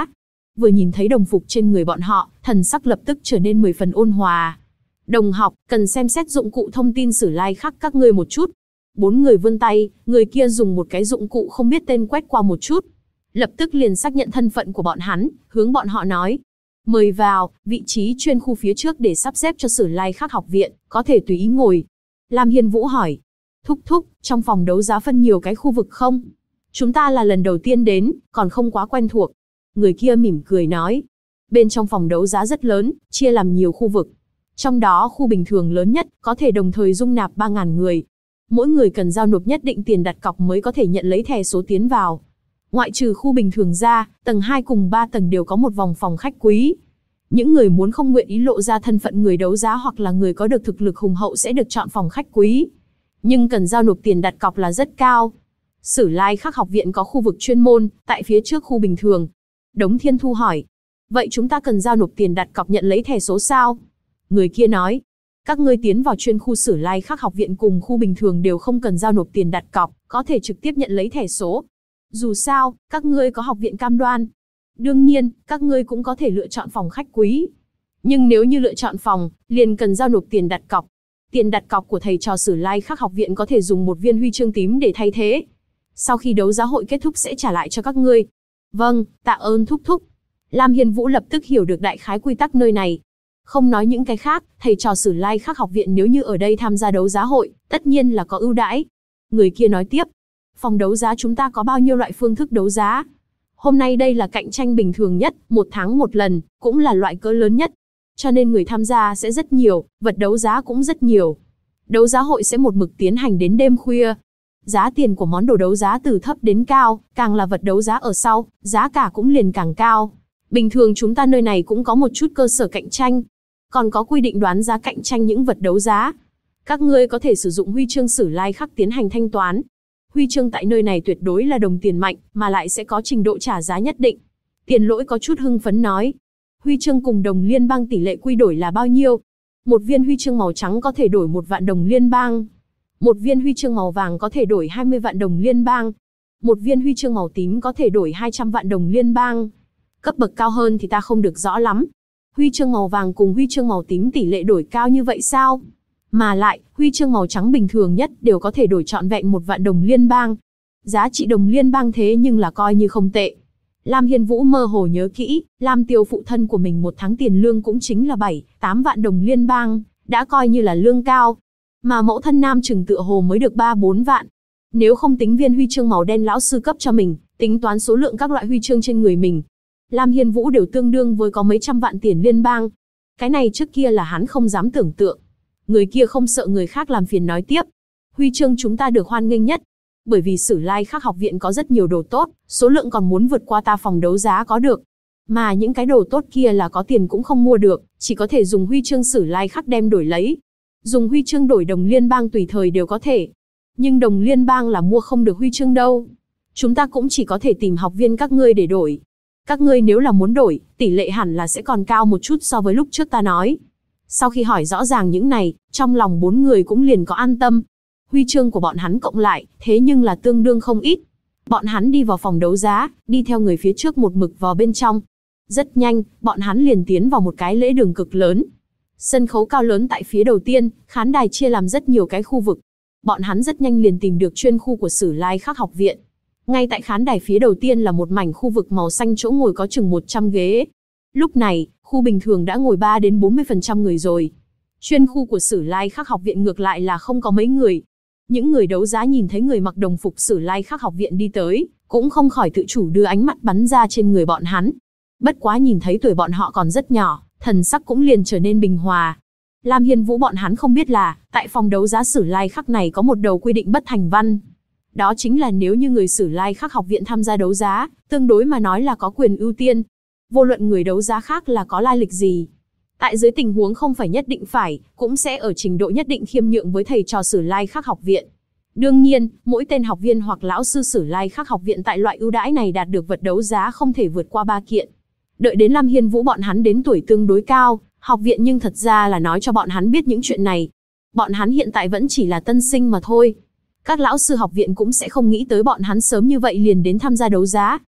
vừa nhìn thấy đồng phục trên người bọn họ, thần sắc lập tức trở nên 10 phần ôn hòa. Đồng học, cần xem xét dụng cụ thông tin Sử Lai Khắc các ngươi một chút. 4 người vươn tay, người kia dùng một cái dụng cụ không biết tên quét qua một chút. Lập tức liền xác nhận thân phận của bọn hắn, hướng bọn họ nói. Mời vào, vị trí chuyên khu phía trước để sắp xếp cho Sử Lai Khắc học viện, có thể tùy ý ngồi. Lam Hiên Vũ hỏi. Thúc thúc, trong phòng đấu giá phân nhiều cái khu vực không? Chúng ta là lần đầu tiên đến, còn không quá quen thuộc. Người kia mỉm cười nói. Bên trong phòng đấu giá rất lớn, chia làm nhiều khu vực. Trong đó khu bình thường lớn nhất, có thể đồng thời dung nạp 3.000 người. Mỗi người cần giao nộp nhất định tiền đặt cọc mới có thể nhận lấy thẻ số tiến vào. Ngoại trừ khu bình thường ra, tầng 2 cùng 3 tầng đều có một vòng phòng khách quý. Những người muốn không nguyện ý lộ ra thân phận người đấu giá hoặc là người có được thực lực hùng hậu sẽ được chọn phòng khách quý. Nhưng cần giao nộp tiền đặt cọc là rất cao. Sử Lai Khắc học viện có khu vực chuyên môn, tại phía trước khu bình thường. Đống Thiên Thu hỏi. Vậy chúng ta cần giao nộp tiền đặt cọc nhận lấy thẻ số sao? Người kia nói. Các ngươi tiến vào chuyên khu Sử Lai Khắc học viện cùng khu bình thường đều không cần giao nộp tiền đặt cọc, có thể trực tiếp nhận lấy thẻ số. Dù sao, các ngươi có học viện cam đoan. Đương nhiên, các ngươi cũng có thể lựa chọn phòng khách quý. Nhưng nếu như lựa chọn phòng, liền cần giao nộp tiền đặt cọc. Tiền đặt cọc của thầy trò Sử Lai Khắc học viện có thể dùng một viên huy chương tím để thay thế. Sau khi đấu giá hội kết thúc sẽ trả lại cho các ngươi. Vâng, tạ ơn thúc thúc. Lam Hiên Vũ lập tức hiểu được đại khái quy tắc nơi này. Không nói những cái khác, thầy trò Sử Lai Khắc học viện nếu như ở đây tham gia đấu giá hội, tất nhiên là có ưu đãi. Người kia nói tiếp. Phòng đấu giá chúng ta có bao nhiêu loại phương thức đấu giá? Hôm nay đây là cạnh tranh bình thường nhất, 1 tháng 1 lần, cũng là loại cỡ lớn nhất. Cho nên người tham gia sẽ rất nhiều, vật đấu giá cũng rất nhiều. Đấu giá hội sẽ một mực tiến hành đến đêm khuya. Giá tiền của món đồ đấu giá từ thấp đến cao, càng là vật đấu giá ở sau, giá cả cũng liền càng cao. Bình thường chúng ta nơi này cũng có một chút cơ sở cạnh tranh. Còn có quy định đoán giá cạnh tranh những vật đấu giá. Các ngươi có thể sử dụng huy chương Sử Lai Khắc tiến hành thanh toán. Huy chương tại nơi này tuyệt đối là đồng tiền mạnh, mà lại sẽ có trình độ trả giá nhất định. Tiền Lỗi có chút hưng phấn nói. Huy chương cùng đồng liên bang tỷ lệ quy đổi là bao nhiêu? Một viên huy chương màu trắng có thể đổi 1 vạn đồng liên bang. Một viên huy chương màu vàng có thể đổi 20 vạn đồng liên bang. Một viên huy chương màu tím có thể đổi 200 vạn đồng liên bang. Cấp bậc cao hơn thì ta không được rõ lắm. Huy chương màu vàng cùng huy chương màu tím tỷ lệ đổi cao như vậy sao? Mà lại, huy chương màu trắng bình thường nhất đều có thể đổi trọn vẹn 1 vạn đồng liên bang. Giá trị đồng liên bang thế nhưng là coi như không tệ. Lam Hiên Vũ mơ hồ nhớ kỹ, Lam Tiêu phụ thân của mình 1 tháng tiền lương cũng chính là 7-8 vạn đồng liên bang, đã coi như là lương cao. Mà mẫu thân Nam Trừng tựa hồ mới được 3-4 vạn. Nếu không tính viên huy chương màu đen lão sư cấp cho mình, tính toán số lượng các loại huy chương trên người mình, Lam Hiên Vũ đều tương đương với có mấy trăm vạn tiền liên bang. Cái này trước kia là hắn không dám tưởng tượng. Người kia không sợ người khác làm phiền nói tiếp. Huy chương chúng ta được hoan nghênh nhất. Bởi vì Sử Lai Khắc học viện có rất nhiều đồ tốt, số lượng còn muốn vượt qua ta phòng đấu giá có được. Mà những cái đồ tốt kia là có tiền cũng không mua được, chỉ có thể dùng huy chương Sử Lai Khắc đem đổi lấy. Dùng huy chương đổi đồng liên bang tùy thời đều có thể. Nhưng đồng liên bang là mua không được huy chương đâu. Chúng ta cũng chỉ có thể tìm học viên các ngươi để đổi. Các ngươi nếu là muốn đổi, tỷ lệ hẳn là sẽ còn cao một chút so với lúc trước ta nói. Sau khi hỏi rõ ràng những này, trong lòng 4 người cũng liền có an tâm. Huy chương của bọn hắn cộng lại, thế nhưng là tương đương không ít. Bọn hắn đi vào phòng đấu giá, đi theo người phía trước một mực vào bên trong. Rất nhanh, bọn hắn liền tiến vào một cái lễ đường cực lớn. Sân khấu cao lớn tại phía đầu tiên, khán đài chia làm rất nhiều cái khu vực. Bọn hắn rất nhanh liền tìm được chuyên khu của Sử Lai Khắc học viện. Ngay tại khán đài phía đầu tiên là một mảnh khu vực màu xanh chỗ ngồi có chừng 100 ghế. Lúc này, khu bình thường đã ngồi 3-40% người rồi. Chuyên khu của Sử Lai Khắc học viện ngược lại là không có mấy người. Những người đấu giá nhìn thấy người mặc đồng phục Sử Lai Khắc học viện đi tới, cũng không khỏi tự chủ đưa ánh mắt bắn ra trên người bọn hắn. Bất quá nhìn thấy tuổi bọn họ còn rất nhỏ, thần sắc cũng liền trở nên bình hòa. Lam Hiên Vũ bọn hắn không biết là, tại phòng đấu giá Sử Lai Khắc này có một đầu quy định bất thành văn. Đó chính là nếu như người Sử Lai Khắc học viện tham gia đấu giá, tương đối mà nói là có quyền ưu tiên. Vô luận người đấu giá khác là có lai lịch gì. Tại dưới tình huống không phải nhất định phải, cũng sẽ ở trình độ nhất định khiêm nhượng với thầy trò Sử Lai Khắc học viện. Đương nhiên, mỗi tên học viên hoặc lão sư Sử Lai Khắc học viện tại loại ưu đãi này đạt được vật đấu giá không thể vượt qua 3 kiện. Đợi đến Lam Hiên Vũ bọn hắn đến tuổi tương đối cao, học viện nhưng thật ra là nói cho bọn hắn biết những chuyện này. Bọn hắn hiện tại vẫn chỉ là tân sinh mà thôi. Các lão sư học viện cũng sẽ không nghĩ tới bọn hắn sớm như vậy liền đến tham gia đấu giá.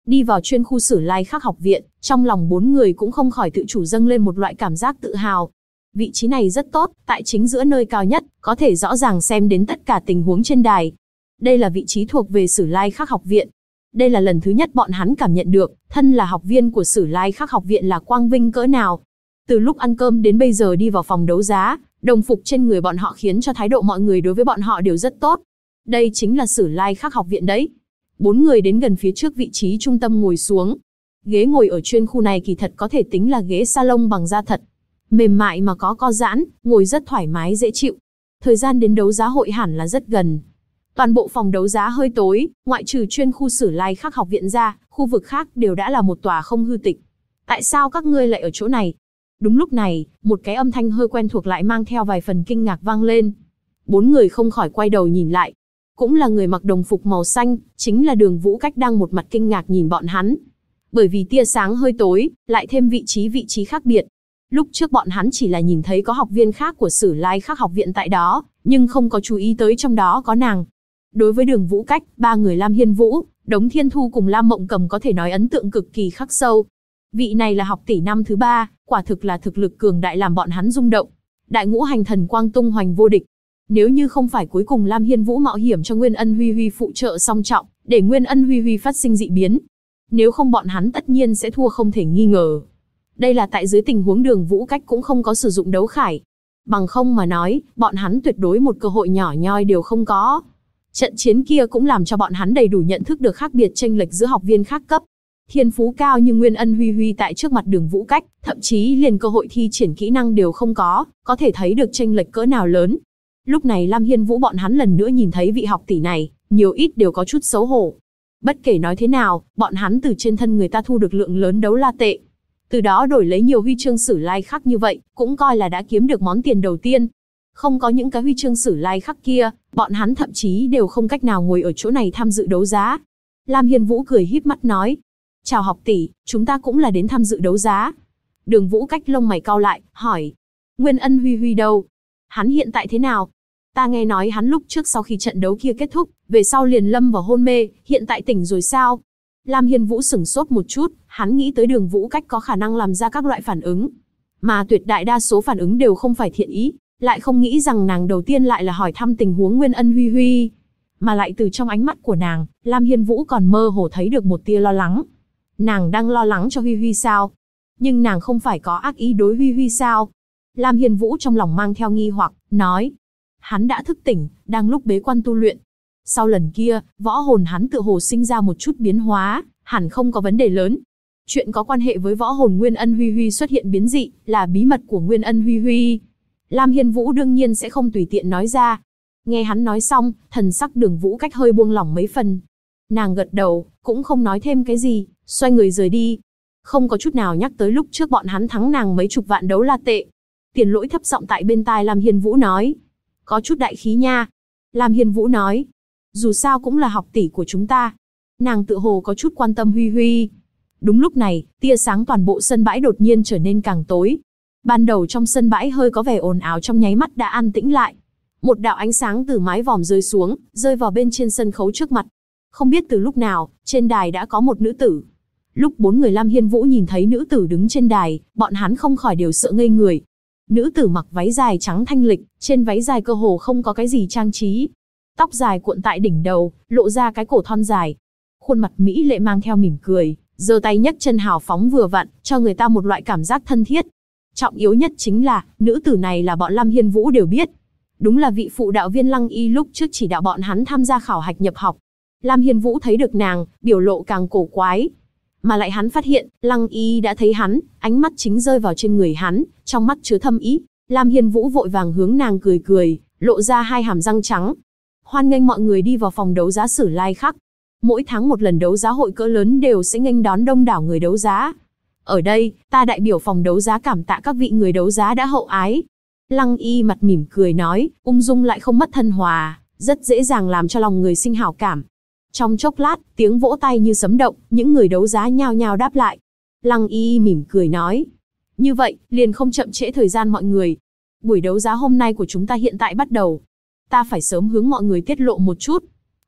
Đi vào chuyên khu Sử Lai Khắc học viện, trong lòng 4 người cũng không khỏi tự chủ dâng lên một loại cảm giác tự hào. Vị trí này rất tốt, tại chính giữa nơi cao nhất, có thể rõ ràng xem đến tất cả tình huống trên đài. Đây là vị trí thuộc về Sử Lai Khắc học viện. Đây là lần thứ nhất bọn hắn cảm nhận được, thân là học viên của Sử Lai Khắc học viện là quang vinh cỡ nào. Từ lúc ăn cơm đến bây giờ đi vào phòng đấu giá, đồng phục trên người bọn họ khiến cho thái độ mọi người đối với bọn họ đều rất tốt. Đây chính là Sử Lai Khắc học viện đấy. 4 người đến gần phía trước vị trí trung tâm ngồi xuống. Ghế ngồi ở chuyên khu này kỳ thật có thể tính là ghế salon bằng da thật. Mềm mại mà có co giãn, ngồi rất thoải mái dễ chịu. Thời gian đến đấu giá hội hẳn là rất gần. Toàn bộ phòng đấu giá hơi tối, ngoại trừ chuyên khu Sử Lai Khắc học viện ra, khu vực khác đều đã là một tòa không hư tịch. Tại sao các ngươi lại ở chỗ này? Đúng lúc này, một cái âm thanh hơi quen thuộc lại mang theo vài phần kinh ngạc vang lên. 4 người không khỏi quay đầu nhìn lại. Cũng là người mặc đồng phục màu xanh, chính là Đường Vũ Cách đang một mặt kinh ngạc nhìn bọn hắn. Bởi vì tia sáng hơi tối, lại thêm vị trí khác biệt. Lúc trước bọn hắn chỉ là nhìn thấy có học viên khác của Sử Lai Khắc học viện tại đó, nhưng không có chú ý tới trong đó có nàng. Đối với Đường Vũ Cách, 3 người Lam Hiên Vũ, Đống Thiên Thu cùng Lam Mộng Cầm có thể nói ấn tượng cực kỳ khắc sâu. Vị này là học tỷ năm thứ 3, quả thực là thực lực cường đại làm bọn hắn rung động. Đại ngũ hành thần quang tung hoành vô địch. Nếu như không phải cuối cùng Lam Hiên Vũ mạo hiểm cho Nguyên Ân Huy Huy phụ trợ song trọng, để Nguyên Ân Huy Huy phát sinh dị biến. Nếu không bọn hắn tất nhiên sẽ thua không thể nghi ngờ. Đây là tại dưới tình huống Đường Vũ Cách cũng không có sử dụng đấu khải. Bằng không mà nói, bọn hắn tuyệt đối một cơ hội nhỏ nhoi đều không có. Trận chiến kia cũng làm cho bọn hắn đầy đủ nhận thức được khác biệt chênh lệch giữa học viên khác cấp. Thiên phú cao như Nguyên Ân Huy Huy tại trước mặt Đường Vũ Cách, thậm chí liền cơ hội thi triển kỹ năng đều không có thể thấy được chênh lệch cỡ nào lớn. Lúc này Lam Hiên Vũ bọn hắn lần nữa nhìn thấy vị học tỷ này, nhiều ít đều có chút xấu hổ. Bất kể nói thế nào, bọn hắn từ trên thân người ta thu được lượng lớn đấu la tệ. Từ đó đổi lấy nhiều huy chương Sử Lai Khắc như vậy, cũng coi là đã kiếm được món tiền đầu tiên. Không có những cái huy chương Sử Lai Khắc kia, bọn hắn thậm chí đều không cách nào ngồi ở chỗ này tham dự đấu giá. Lam Hiên Vũ cười híp mắt nói. Chào học tỷ, chúng ta cũng là đến tham dự đấu giá. Đường Vũ Cách lông mày cau lại, hỏi. Nguyên Ân Huy Huy đâu? Hắn hiện tại thế nào? Ta nghe nói hắn lúc trước sau khi trận đấu kia kết thúc, về sau liền lâm vào hôn mê, hiện tại tỉnh rồi sao? Lam Hiên Vũ sửng sốt một chút, hắn nghĩ tới Đường Vũ Cách có khả năng làm ra các loại phản ứng. Mà tuyệt đại đa số phản ứng đều không phải thiện ý, lại không nghĩ rằng nàng đầu tiên lại là hỏi thăm tình huống Nguyên Ân Huy Huy. Mà lại từ trong ánh mắt của nàng, Lam Hiên Vũ còn mơ hồ thấy được một tia lo lắng. Nàng đang lo lắng cho Huy Huy sao? Nhưng nàng không phải có ác ý đối Huy Huy sao? Lam Hiên Vũ trong lòng mang theo nghi hoặc, nói. Hắn đã thức tỉnh, đang lúc bế quan tu luyện. Sau lần kia, võ hồn hắn tựa hồ sinh ra một chút biến hóa, hẳn không có vấn đề lớn. Chuyện có quan hệ với võ hồn Nguyên Ân Huy Huy xuất hiện biến dị, là bí mật của Nguyên Ân Huy Huy. Lam Hiên Vũ đương nhiên sẽ không tùy tiện nói ra. Nghe hắn nói xong, thần sắc Đường Vũ Cách hơi buông lỏng mấy phần. Nàng gật đầu, cũng không nói thêm cái gì, xoay người rời đi. Không có chút nào nhắc tới lúc trước bọn hắn thắng nàng mấy chục vạn đấu la tệ. Tiền Lỗi thấp giọng tại bên tai Lam Hiên Vũ nói. Có chút đại khí nha. Lam Hiên Vũ nói. Dù sao cũng là học tỷ của chúng ta. Nàng tự hồ có chút quan tâm Huy Huy. Đúng lúc này, tia sáng toàn bộ sân bãi đột nhiên trở nên càng tối. Ban đầu trong sân bãi hơi có vẻ ồn ào trong nháy mắt đã an tĩnh lại. Một đạo ánh sáng từ mái vòm rơi xuống, rơi vào bên trên sân khấu trước mặt. Không biết từ lúc nào, trên đài đã có một nữ tử. Lúc 4 người Lam Hiên Vũ nhìn thấy nữ tử đứng trên đài, bọn hắn không khỏi đều sợ ngây người. Nữ tử mặc váy dài trắng thanh lịch, trên váy dài cơ hồ không có cái gì trang trí. Tóc dài cuộn tại đỉnh đầu, lộ ra cái cổ thon dài. Khuôn mặt mỹ lệ mang theo mỉm cười, giơ tay nhấc chân hào phóng vừa vặn, cho người ta một loại cảm giác thân thiết. Trọng yếu nhất chính là, nữ tử này là bọn Lam Hiên Vũ đều biết. Đúng là vị phụ đạo viên Lăng Y lúc trước chỉ đạo bọn hắn tham gia khảo hạch nhập học. Lam Hiên Vũ thấy được nàng, biểu lộ càng cổ quái. Mà lại hắn phát hiện, Lăng Y đã thấy hắn, ánh mắt chính rơi vào trên người hắn, trong mắt chứa thâm ý. Lam Hiên Vũ vội vàng hướng nàng cười cười, lộ ra hai hàm răng trắng. Hoan nghênh mọi người đi vào phòng đấu giá Sử Lai Khắc. Mỗi tháng một lần đấu giá hội cỡ lớn đều sẽ nghênh đón đông đảo người đấu giá. Ở đây, ta đại biểu phòng đấu giá cảm tạ các vị người đấu giá đã hậu ái. Lăng Y mặt mỉm cười nói, ung dung lại không mất thân hòa, rất dễ dàng làm cho lòng người sinh hảo cảm. Trong chốc lát, tiếng vỗ tay như sấm động, những người đấu giá nhao nhao đáp lại. Lăng Y mỉm cười nói, như vậy, liền không chậm trễ thời gian mọi người. Buổi đấu giá hôm nay của chúng ta hiện tại bắt đầu. Ta phải sớm hướng mọi người tiết lộ một chút.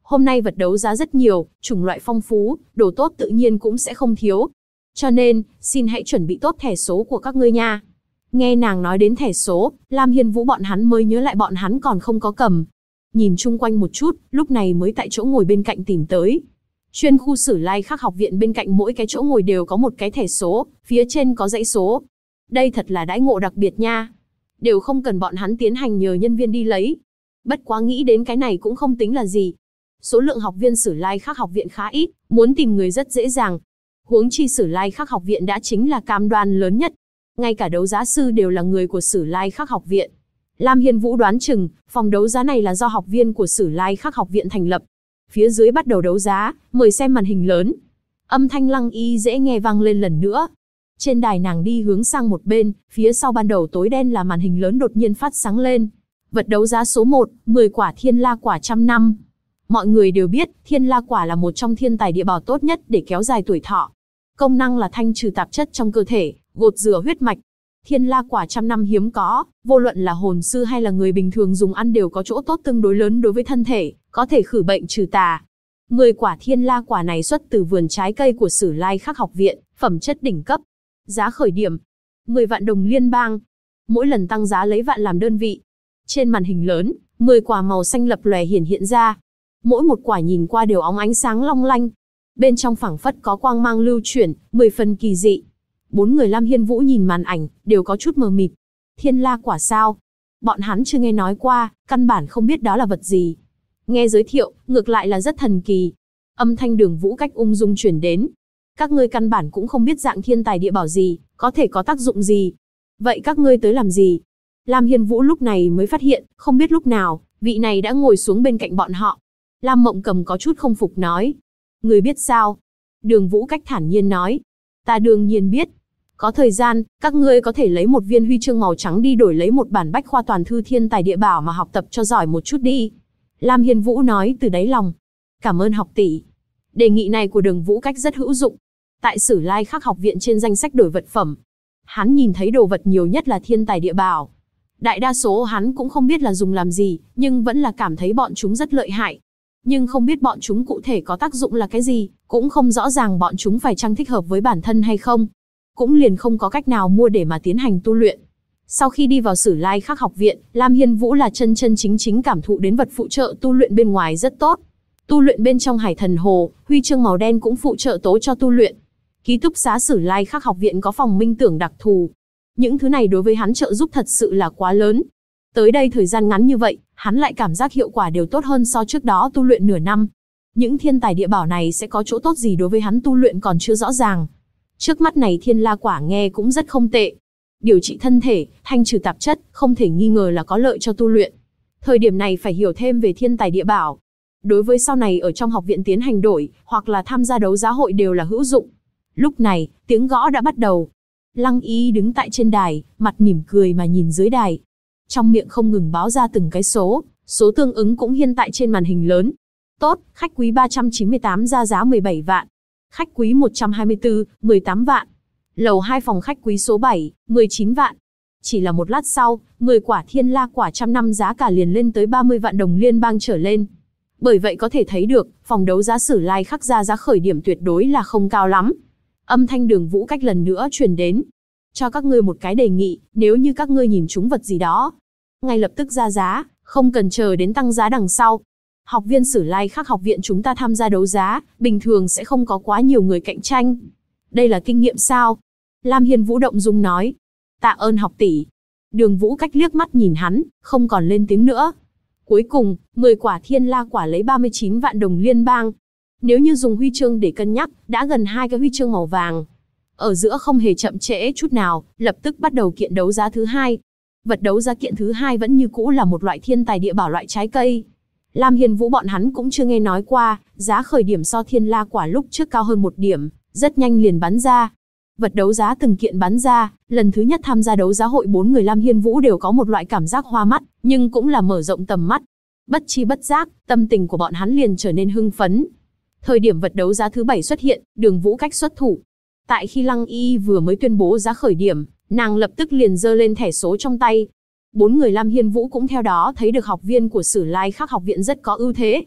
Hôm nay vật đấu giá rất nhiều, chủng loại phong phú, đồ tốt tự nhiên cũng sẽ không thiếu. Cho nên, xin hãy chuẩn bị tốt thẻ số của các ngươi nha. Nghe nàng nói đến thẻ số, Lam Hiên Vũ bọn hắn mới nhớ lại bọn hắn còn không có cầm. Nhìn chung quanh một chút, lúc này mới tại chỗ ngồi bên cạnh tìm tới. Chuyên khu Sử Lai Khắc học viện bên cạnh mỗi cái chỗ ngồi đều có một cái thẻ số, phía trên có dãy số. Đây thật là đãi ngộ đặc biệt nha. Đều không cần bọn hắn tiến hành nhờ nhân viên đi lấy. Bất quá nghĩ đến cái này cũng không tính là gì. Số lượng học viên Sử Lai Khắc học viện khá ít, muốn tìm người rất dễ dàng. Huống chi Sử Lai Khắc học viện đã chính là cam đoan lớn nhất. Ngay cả đấu giá sư đều là người của Sử Lai Khắc học viện. Lam Hiên Vũ đoán chừng, phòng đấu giá này là do học viên của Sử Lai Khắc học viện thành lập. Phía dưới bắt đầu đấu giá, mời xem màn hình lớn. Âm thanh Lăng Y dễ nghe vang lên lần nữa. Trên đài nàng đi hướng sang một bên, phía sau ban đầu tối đen là màn hình lớn đột nhiên phát sáng lên. Vật đấu giá số 1, 10 quả thiên la quả trăm năm. Mọi người đều biết, thiên la quả là một trong thiên tài địa bảo tốt nhất để kéo dài tuổi thọ. Công năng là thanh trừ tạp chất trong cơ thể, gột rửa huyết mạch. Thiên la quả trăm năm hiếm có, vô luận là hồn sư hay là người bình thường dùng ăn đều có chỗ tốt tương đối lớn đối với thân thể, có thể khử bệnh trừ tà. 10 quả thiên la quả này xuất từ vườn trái cây của Sử Lai Khắc học viện, phẩm chất đỉnh cấp. Giá khởi điểm 10 vạn đồng liên bang. Mỗi lần tăng giá lấy vạn làm đơn vị. Trên màn hình lớn, 10 quả màu xanh lập lòe hiện ra. Mỗi một quả nhìn qua đều óng ánh sáng long lanh. Bên trong phảng phất có quang mang lưu chuyển, 10 phần kỳ dị. Bốn người Lam Hiên Vũ nhìn màn ảnh, đều có chút mờ mịt. Thiên la quả sao? Bọn hắn chưa nghe nói qua, căn bản không biết đó là vật gì. Nghe giới thiệu, ngược lại là rất thần kỳ. Âm thanh Đường Vũ Cách ung dung truyền đến. Các ngươi căn bản cũng không biết dạng thiên tài địa bảo gì, có thể có tác dụng gì. Vậy các ngươi tới làm gì? Lam Hiên Vũ lúc này mới phát hiện, không biết lúc nào, vị này đã ngồi xuống bên cạnh bọn họ. Lam Mộng Cầm có chút không phục nói. Người biết sao? Đường Vũ Cách thản nhiên nói. Ta đương nhiên biết. Có thời gian, các ngươi có thể lấy một viên huy chương màu trắng đi đổi lấy một bản bách khoa toàn thư thiên tài địa bảo mà học tập cho giỏi một chút đi. Lam Hiên Vũ nói từ đáy lòng. Cảm ơn học tỷ. Đề nghị này của Đường Vũ Cách rất hữu dụng. Tại Sử Lai Khắc học viện trên danh sách đổi vật phẩm, hắn nhìn thấy đồ vật nhiều nhất là thiên tài địa bảo. Đại đa số hắn cũng không biết là dùng làm gì, nhưng vẫn là cảm thấy bọn chúng rất lợi hại. Nhưng không biết bọn chúng cụ thể có tác dụng là cái gì, cũng không rõ ràng bọn chúng phải chăng thích hợp với bản thân hay không. Cũng liền không có cách nào mua để mà tiến hành tu luyện. Sau khi đi vào Sử Lai Khắc học viện, Lam Hiên Vũ là chân chân chính chính cảm thụ đến vật phụ trợ tu luyện bên ngoài rất tốt. Tu luyện bên trong Hải Thần Hồ, huy chương màu đen cũng phụ trợ tố cho tu luyện. Ký túc xá Sử Lai Khắc học viện có phòng minh tưởng đặc thù. Những thứ này đối với hắn trợ giúp thật sự là quá lớn. Tới đây thời gian ngắn như vậy, hắn lại cảm giác hiệu quả đều tốt hơn so trước đó tu luyện nửa năm. Những thiên tài địa bảo này sẽ có chỗ tốt gì đối với hắn tu luyện còn chưa rõ ràng. Trước mắt này thiên la quả nghe cũng rất không tệ. Điều trị thân thể, thanh trừ tạp chất, không thể nghi ngờ là có lợi cho tu luyện. Thời điểm này phải hiểu thêm về thiên tài địa bảo. Đối với sau này ở trong học viện tiến hành đổi, hoặc là tham gia đấu giá hội đều là hữu dụng. Lúc này, tiếng gõ đã bắt đầu. Lăng Y đứng tại trên đài, mặt mỉm cười mà nhìn dưới đài. Trong miệng không ngừng báo ra từng cái số tương ứng cũng hiển tại trên màn hình lớn. Tốt, khách quý 398 ra giá 17 vạn. Khách quý 124, 18 vạn. Lầu 2 phòng khách quý số 7, 19 vạn. Chỉ là một lát sau, 10 quả thiên la quả trăm năm giá cả liền lên tới 30 vạn đồng liên bang trở lên. Bởi vậy có thể thấy được, phòng đấu giá Sử Lai Khắc ra giá khởi điểm tuyệt đối là không cao lắm. Âm thanh Đường Vũ Cách lần nữa truyền đến. Cho các ngươi một cái đề nghị, nếu như các ngươi nhìn trúng vật gì đó, ngay lập tức ra giá, không cần chờ đến tăng giá đằng sau. Học viên Sử Lai Khắc học viện chúng ta tham gia đấu giá, bình thường sẽ không có quá nhiều người cạnh tranh. Đây là kinh nghiệm sao? Lam Hiên Vũ động dung nói. Tạ ơn học tỷ. Đường Vũ Cách liếc mắt nhìn hắn, không còn lên tiếng nữa. Cuối cùng, 10 quả thiên la quả lấy 39 vạn đồng liên bang. Nếu như dùng huy chương để cân nhắc, đã gần 2 cái huy chương màu vàng. Ở giữa không hề chậm trễ chút nào, lập tức bắt đầu kiện đấu giá thứ 2. Vật đấu giá kiện thứ 2 vẫn như cũ là một loại thiên tài địa bảo loại trái cây. Lam Hiên Vũ bọn hắn cũng chưa nghe nói qua, giá khởi điểm so thiên la quả lúc trước cao hơn 1 điểm, rất nhanh liền bán ra. Vật đấu giá từng kiện bán ra, lần thứ nhất tham gia đấu giá hội 4 người Lam Hiên Vũ đều có một loại cảm giác hoa mắt, nhưng cũng là mở rộng tầm mắt. Bất chi bất giác, tâm tình của bọn hắn liền trở nên hưng phấn. Thời điểm vật đấu giá thứ 7 xuất hiện, Đường Vũ Cách xuất thủ. Tại khi Lăng Y vừa mới tuyên bố giá khởi điểm, nàng lập tức liền giơ lên thẻ số trong tay. 4 người Lam Hiên Vũ cũng theo đó thấy được học viên của Sử Lai Khắc học viện rất có ưu thế.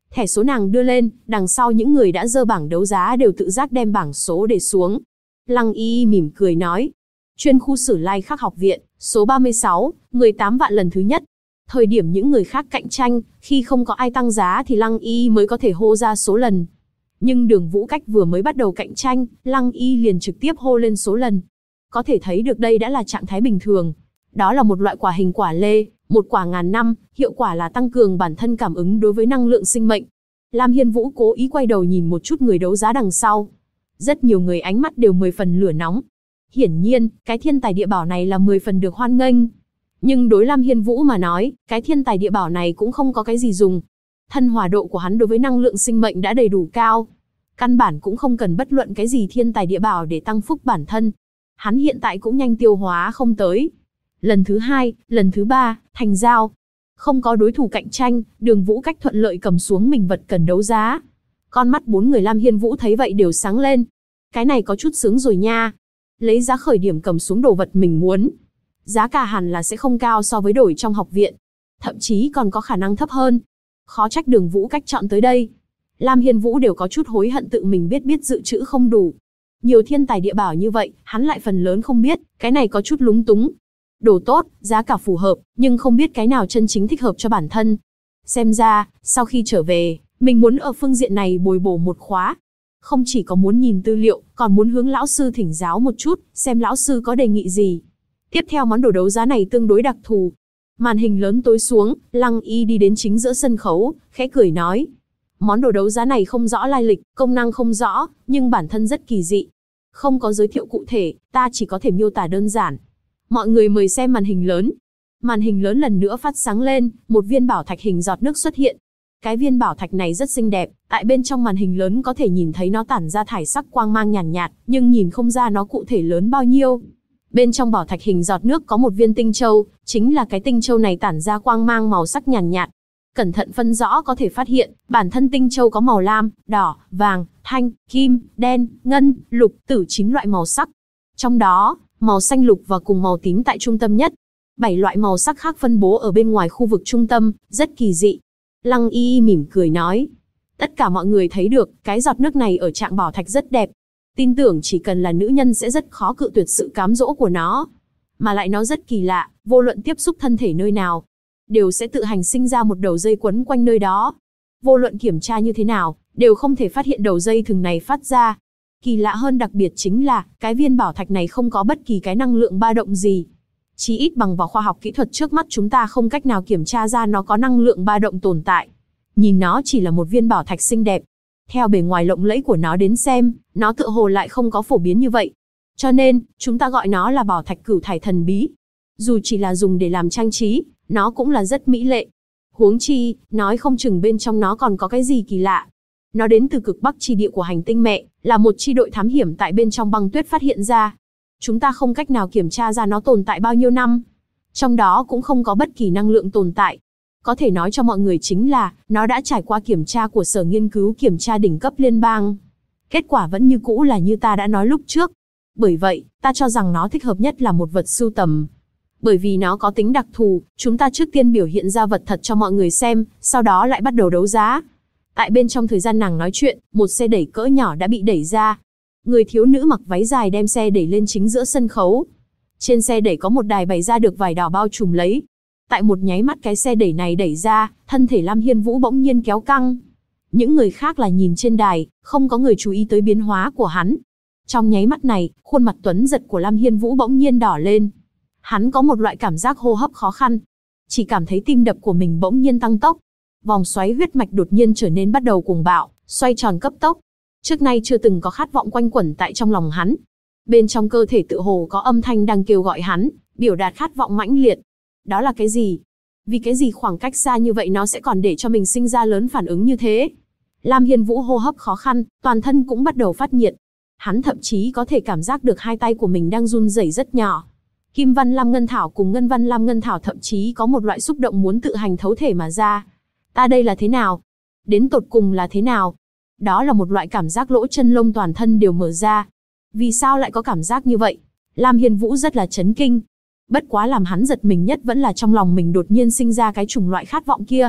Thẻ số nàng đưa lên, đằng sau những người đã dơ bảng đấu giá đều tự giác đem bảng số để xuống. Lăng Y mỉm cười nói. Chuyên khu Sử Lai Khắc học viện, số 36, 18 vạn lần thứ nhất. Thời điểm những người khác cạnh tranh, khi không có ai tăng giá thì Lăng Y mới có thể hô ra số lần. Nhưng Đường Vũ Cách vừa mới bắt đầu cạnh tranh, Lăng Y liền trực tiếp hô lên số lần. Có thể thấy được đây đã là trạng thái bình thường. Đó là một loại quả hình quả lê, một quả ngàn năm, hiệu quả là tăng cường bản thân cảm ứng đối với năng lượng sinh mệnh. Lam Hiên Vũ cố ý quay đầu nhìn một chút người đấu giá đằng sau. Rất nhiều người ánh mắt đều 10 phần lửa nóng. Hiển nhiên, cái thiên tài địa bảo này là 10 phần được hoan nghênh. Nhưng đối Lam Hiên Vũ mà nói, cái thiên tài địa bảo này cũng không có cái gì dùng. Thân hòa độ của hắn đối với năng lượng sinh mệnh đã đầy đủ cao. Căn bản cũng không cần bất luận cái gì thiên tài địa bảo để tăng phúc bản thân. Hắn hiện tại cũng nhanh tiêu hóa không tới. Lần thứ 2, lần thứ 3, thành giao. Không có đối thủ cạnh tranh, Đường Vũ Cách thuận lợi cầm xuống mình vật cần đấu giá. Con mắt 4 người Lam Hiên Vũ thấy vậy đều sáng lên. Cái này có chút sướng rồi nha. Lấy giá khởi điểm cầm xuống đồ vật mình muốn. Giá cả hẳn là sẽ không cao so với đổi trong học viện. Thậm chí còn có khả năng thấp hơn. Khó trách Đường Vũ Cách chọn tới đây. Lam Hiên Vũ đều có chút hối hận tự mình biết dự trữ không đủ. Nhiều thiên tài địa bảo như vậy, hắn lại phần lớn không biết, cái này có chút lúng túng. Đồ tốt, giá cả phù hợp, nhưng không biết cái nào chân chính thích hợp cho bản thân. Xem ra, sau khi trở về, mình muốn ở phương diện này bồi bổ một khóa. Không chỉ có muốn nhìn tư liệu, còn muốn hướng lão sư thỉnh giáo một chút, xem lão sư có đề nghị gì. Tiếp theo món đồ đấu giá này tương đối đặc thù. Màn hình lớn tối xuống, Lăng Y đi đến chính giữa sân khấu, khẽ cười nói. Món đồ đấu giá này không rõ lai lịch, công năng không rõ, nhưng bản thân rất kỳ dị. Không có giới thiệu cụ thể, ta chỉ có thể miêu tả đơn giản. Mọi người mời xem màn hình lớn. Màn hình lớn lần nữa phát sáng lên, một viên bảo thạch hình giọt nước xuất hiện. Cái viên bảo thạch này rất xinh đẹp, tại bên trong màn hình lớn có thể nhìn thấy nó tản ra thải sắc quang mang nhàn nhạt, nhưng nhìn không ra nó cụ thể lớn bao nhiêu. Bên trong bảo thạch hình giọt nước có một viên tinh châu, chính là cái tinh châu này tản ra quang mang màu sắc nhàn nhạt. Cẩn thận phân rõ có thể phát hiện, bản thân tinh châu có màu lam, đỏ, vàng, thanh, kim, đen, ngân, lục, tử 9 loại màu sắc. Trong đó, màu xanh lục và cùng màu tím tại trung tâm nhất. 7 loại màu sắc khác phân bố ở bên ngoài khu vực trung tâm, rất kỳ dị. Lăng Y mỉm cười nói. Tất cả mọi người thấy được, cái giọt nước này ở trạng bảo thạch rất đẹp. Tin tưởng chỉ cần là nữ nhân sẽ rất khó cự tuyệt sự cám dỗ của nó. Mà lại nó rất kỳ lạ, vô luận tiếp xúc thân thể nơi nào, đều sẽ tự hành sinh ra một đầu dây quấn quanh nơi đó. Vô luận kiểm tra như thế nào, đều không thể phát hiện đầu dây thừng này phát ra. Kỳ lạ hơn đặc biệt chính là, cái viên bảo thạch này không có bất kỳ cái năng lượng ba động gì. Chí ít bằng vào khoa học kỹ thuật trước mắt chúng ta không cách nào kiểm tra ra nó có năng lượng ba động tồn tại. Nhìn nó chỉ là một viên bảo thạch xinh đẹp. Theo bề ngoài lộng lẫy của nó đến xem, nó tựa hồ lại không có phổ biến như vậy. Cho nên, chúng ta gọi nó là bảo thạch cửu thải thần bí. Dù chỉ là dùng để làm trang trí, nó cũng là rất mỹ lệ. Huống chi, nói không chừng bên trong nó còn có cái gì kỳ lạ. Nó đến từ cực bắc chi địa của hành tinh mẹ, là một chi đội thám hiểm tại bên trong băng tuyết phát hiện ra. Chúng ta không cách nào kiểm tra ra nó tồn tại bao nhiêu năm. Trong đó cũng không có bất kỳ năng lượng tồn tại. Có thể nói cho mọi người chính là, nó đã trải qua kiểm tra của Sở Nghiên cứu Kiểm tra đỉnh cấp liên bang. Kết quả vẫn như cũ là như ta đã nói lúc trước. Bởi vậy, ta cho rằng nó thích hợp nhất là một vật sưu tầm. Bởi vì nó có tính đặc thù, chúng ta trước tiên biểu hiện ra vật thật cho mọi người xem, sau đó lại bắt đầu đấu giá. Tại bên trong thời gian nàng nói chuyện, một xe đẩy cỡ nhỏ đã bị đẩy ra. Người thiếu nữ mặc váy dài đem xe đẩy lên chính giữa sân khấu. Trên xe đẩy có một đài bày ra được vải đỏ bao trùm lấy. Tại một nháy mắt cái xe đẩy này đẩy ra, thân thể Lam Hiên Vũ bỗng nhiên kéo căng. Những người khác là nhìn trên đài, không có người chú ý tới biến hóa của hắn. Trong nháy mắt này, khuôn mặt tuấn giật của Lam Hiên Vũ bỗng nhiên đỏ lên. Hắn có một loại cảm giác hô hấp khó khăn. Chỉ cảm thấy tim đập của mình bỗng nhiên tăng tốc. Vòng xoáy huyết mạch đột nhiên trở nên bắt đầu cuồng bạo, xoay tròn cấp tốc. Trước nay chưa từng có khát vọng quanh quẩn tại trong lòng hắn. Bên trong cơ thể tự hồ có âm thanh đang kêu gọi hắn, biểu đạt khát vọng mãnh liệt. Đó là cái gì? Vì cái gì khoảng cách xa như vậy nó sẽ còn để cho mình sinh ra lớn phản ứng như thế? Lam Hiên Vũ hô hấp khó khăn, toàn thân cũng bắt đầu phát nhiệt. Hắn thậm chí có thể cảm giác được hai tay của mình đang run rẩy rất nhỏ. Kim Văn Lam Ngân Thảo cùng Ngân Văn Lam Ngân Thảo thậm chí có một loại xúc động muốn tự hành thấu thể mà ra. Ta đây là thế nào? Đến tột cùng là thế nào? Đó là một loại cảm giác lỗ chân lông toàn thân đều mở ra. Vì sao lại có cảm giác như vậy? Lam Hiên Vũ rất là chấn kinh. Bất quá làm hắn giật mình nhất vẫn là trong lòng mình đột nhiên sinh ra cái chủng loại khát vọng kia.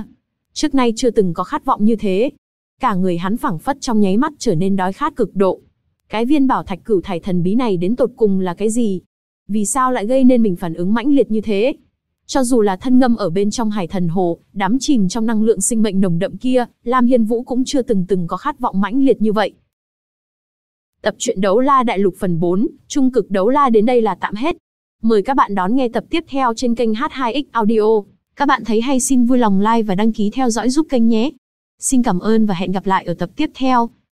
Trước nay chưa từng có khát vọng như thế. Cả người hắn phảng phất trong nháy mắt trở nên đói khát cực độ. Cái viên bảo thạch cửu thải thần bí này đến tột cùng là cái gì? Vì sao lại gây nên mình phản ứng mãnh liệt như thế? Cho dù là thân ngâm ở bên trong Hải Thần Hồ, đắm chìm trong năng lượng sinh mệnh nồng đậm kia, Lam Hiên Vũ cũng chưa từng có khát vọng mãnh liệt như vậy. Tập truyện Đấu La Đại Lục phần 4, Trung cực Đấu La đến đây là tạm hết. Mời các bạn đón nghe tập tiếp theo trên kênh H2X Audio. Các bạn thấy hay xin vui lòng like và đăng ký theo dõi giúp kênh nhé. Xin cảm ơn và hẹn gặp lại ở tập tiếp theo.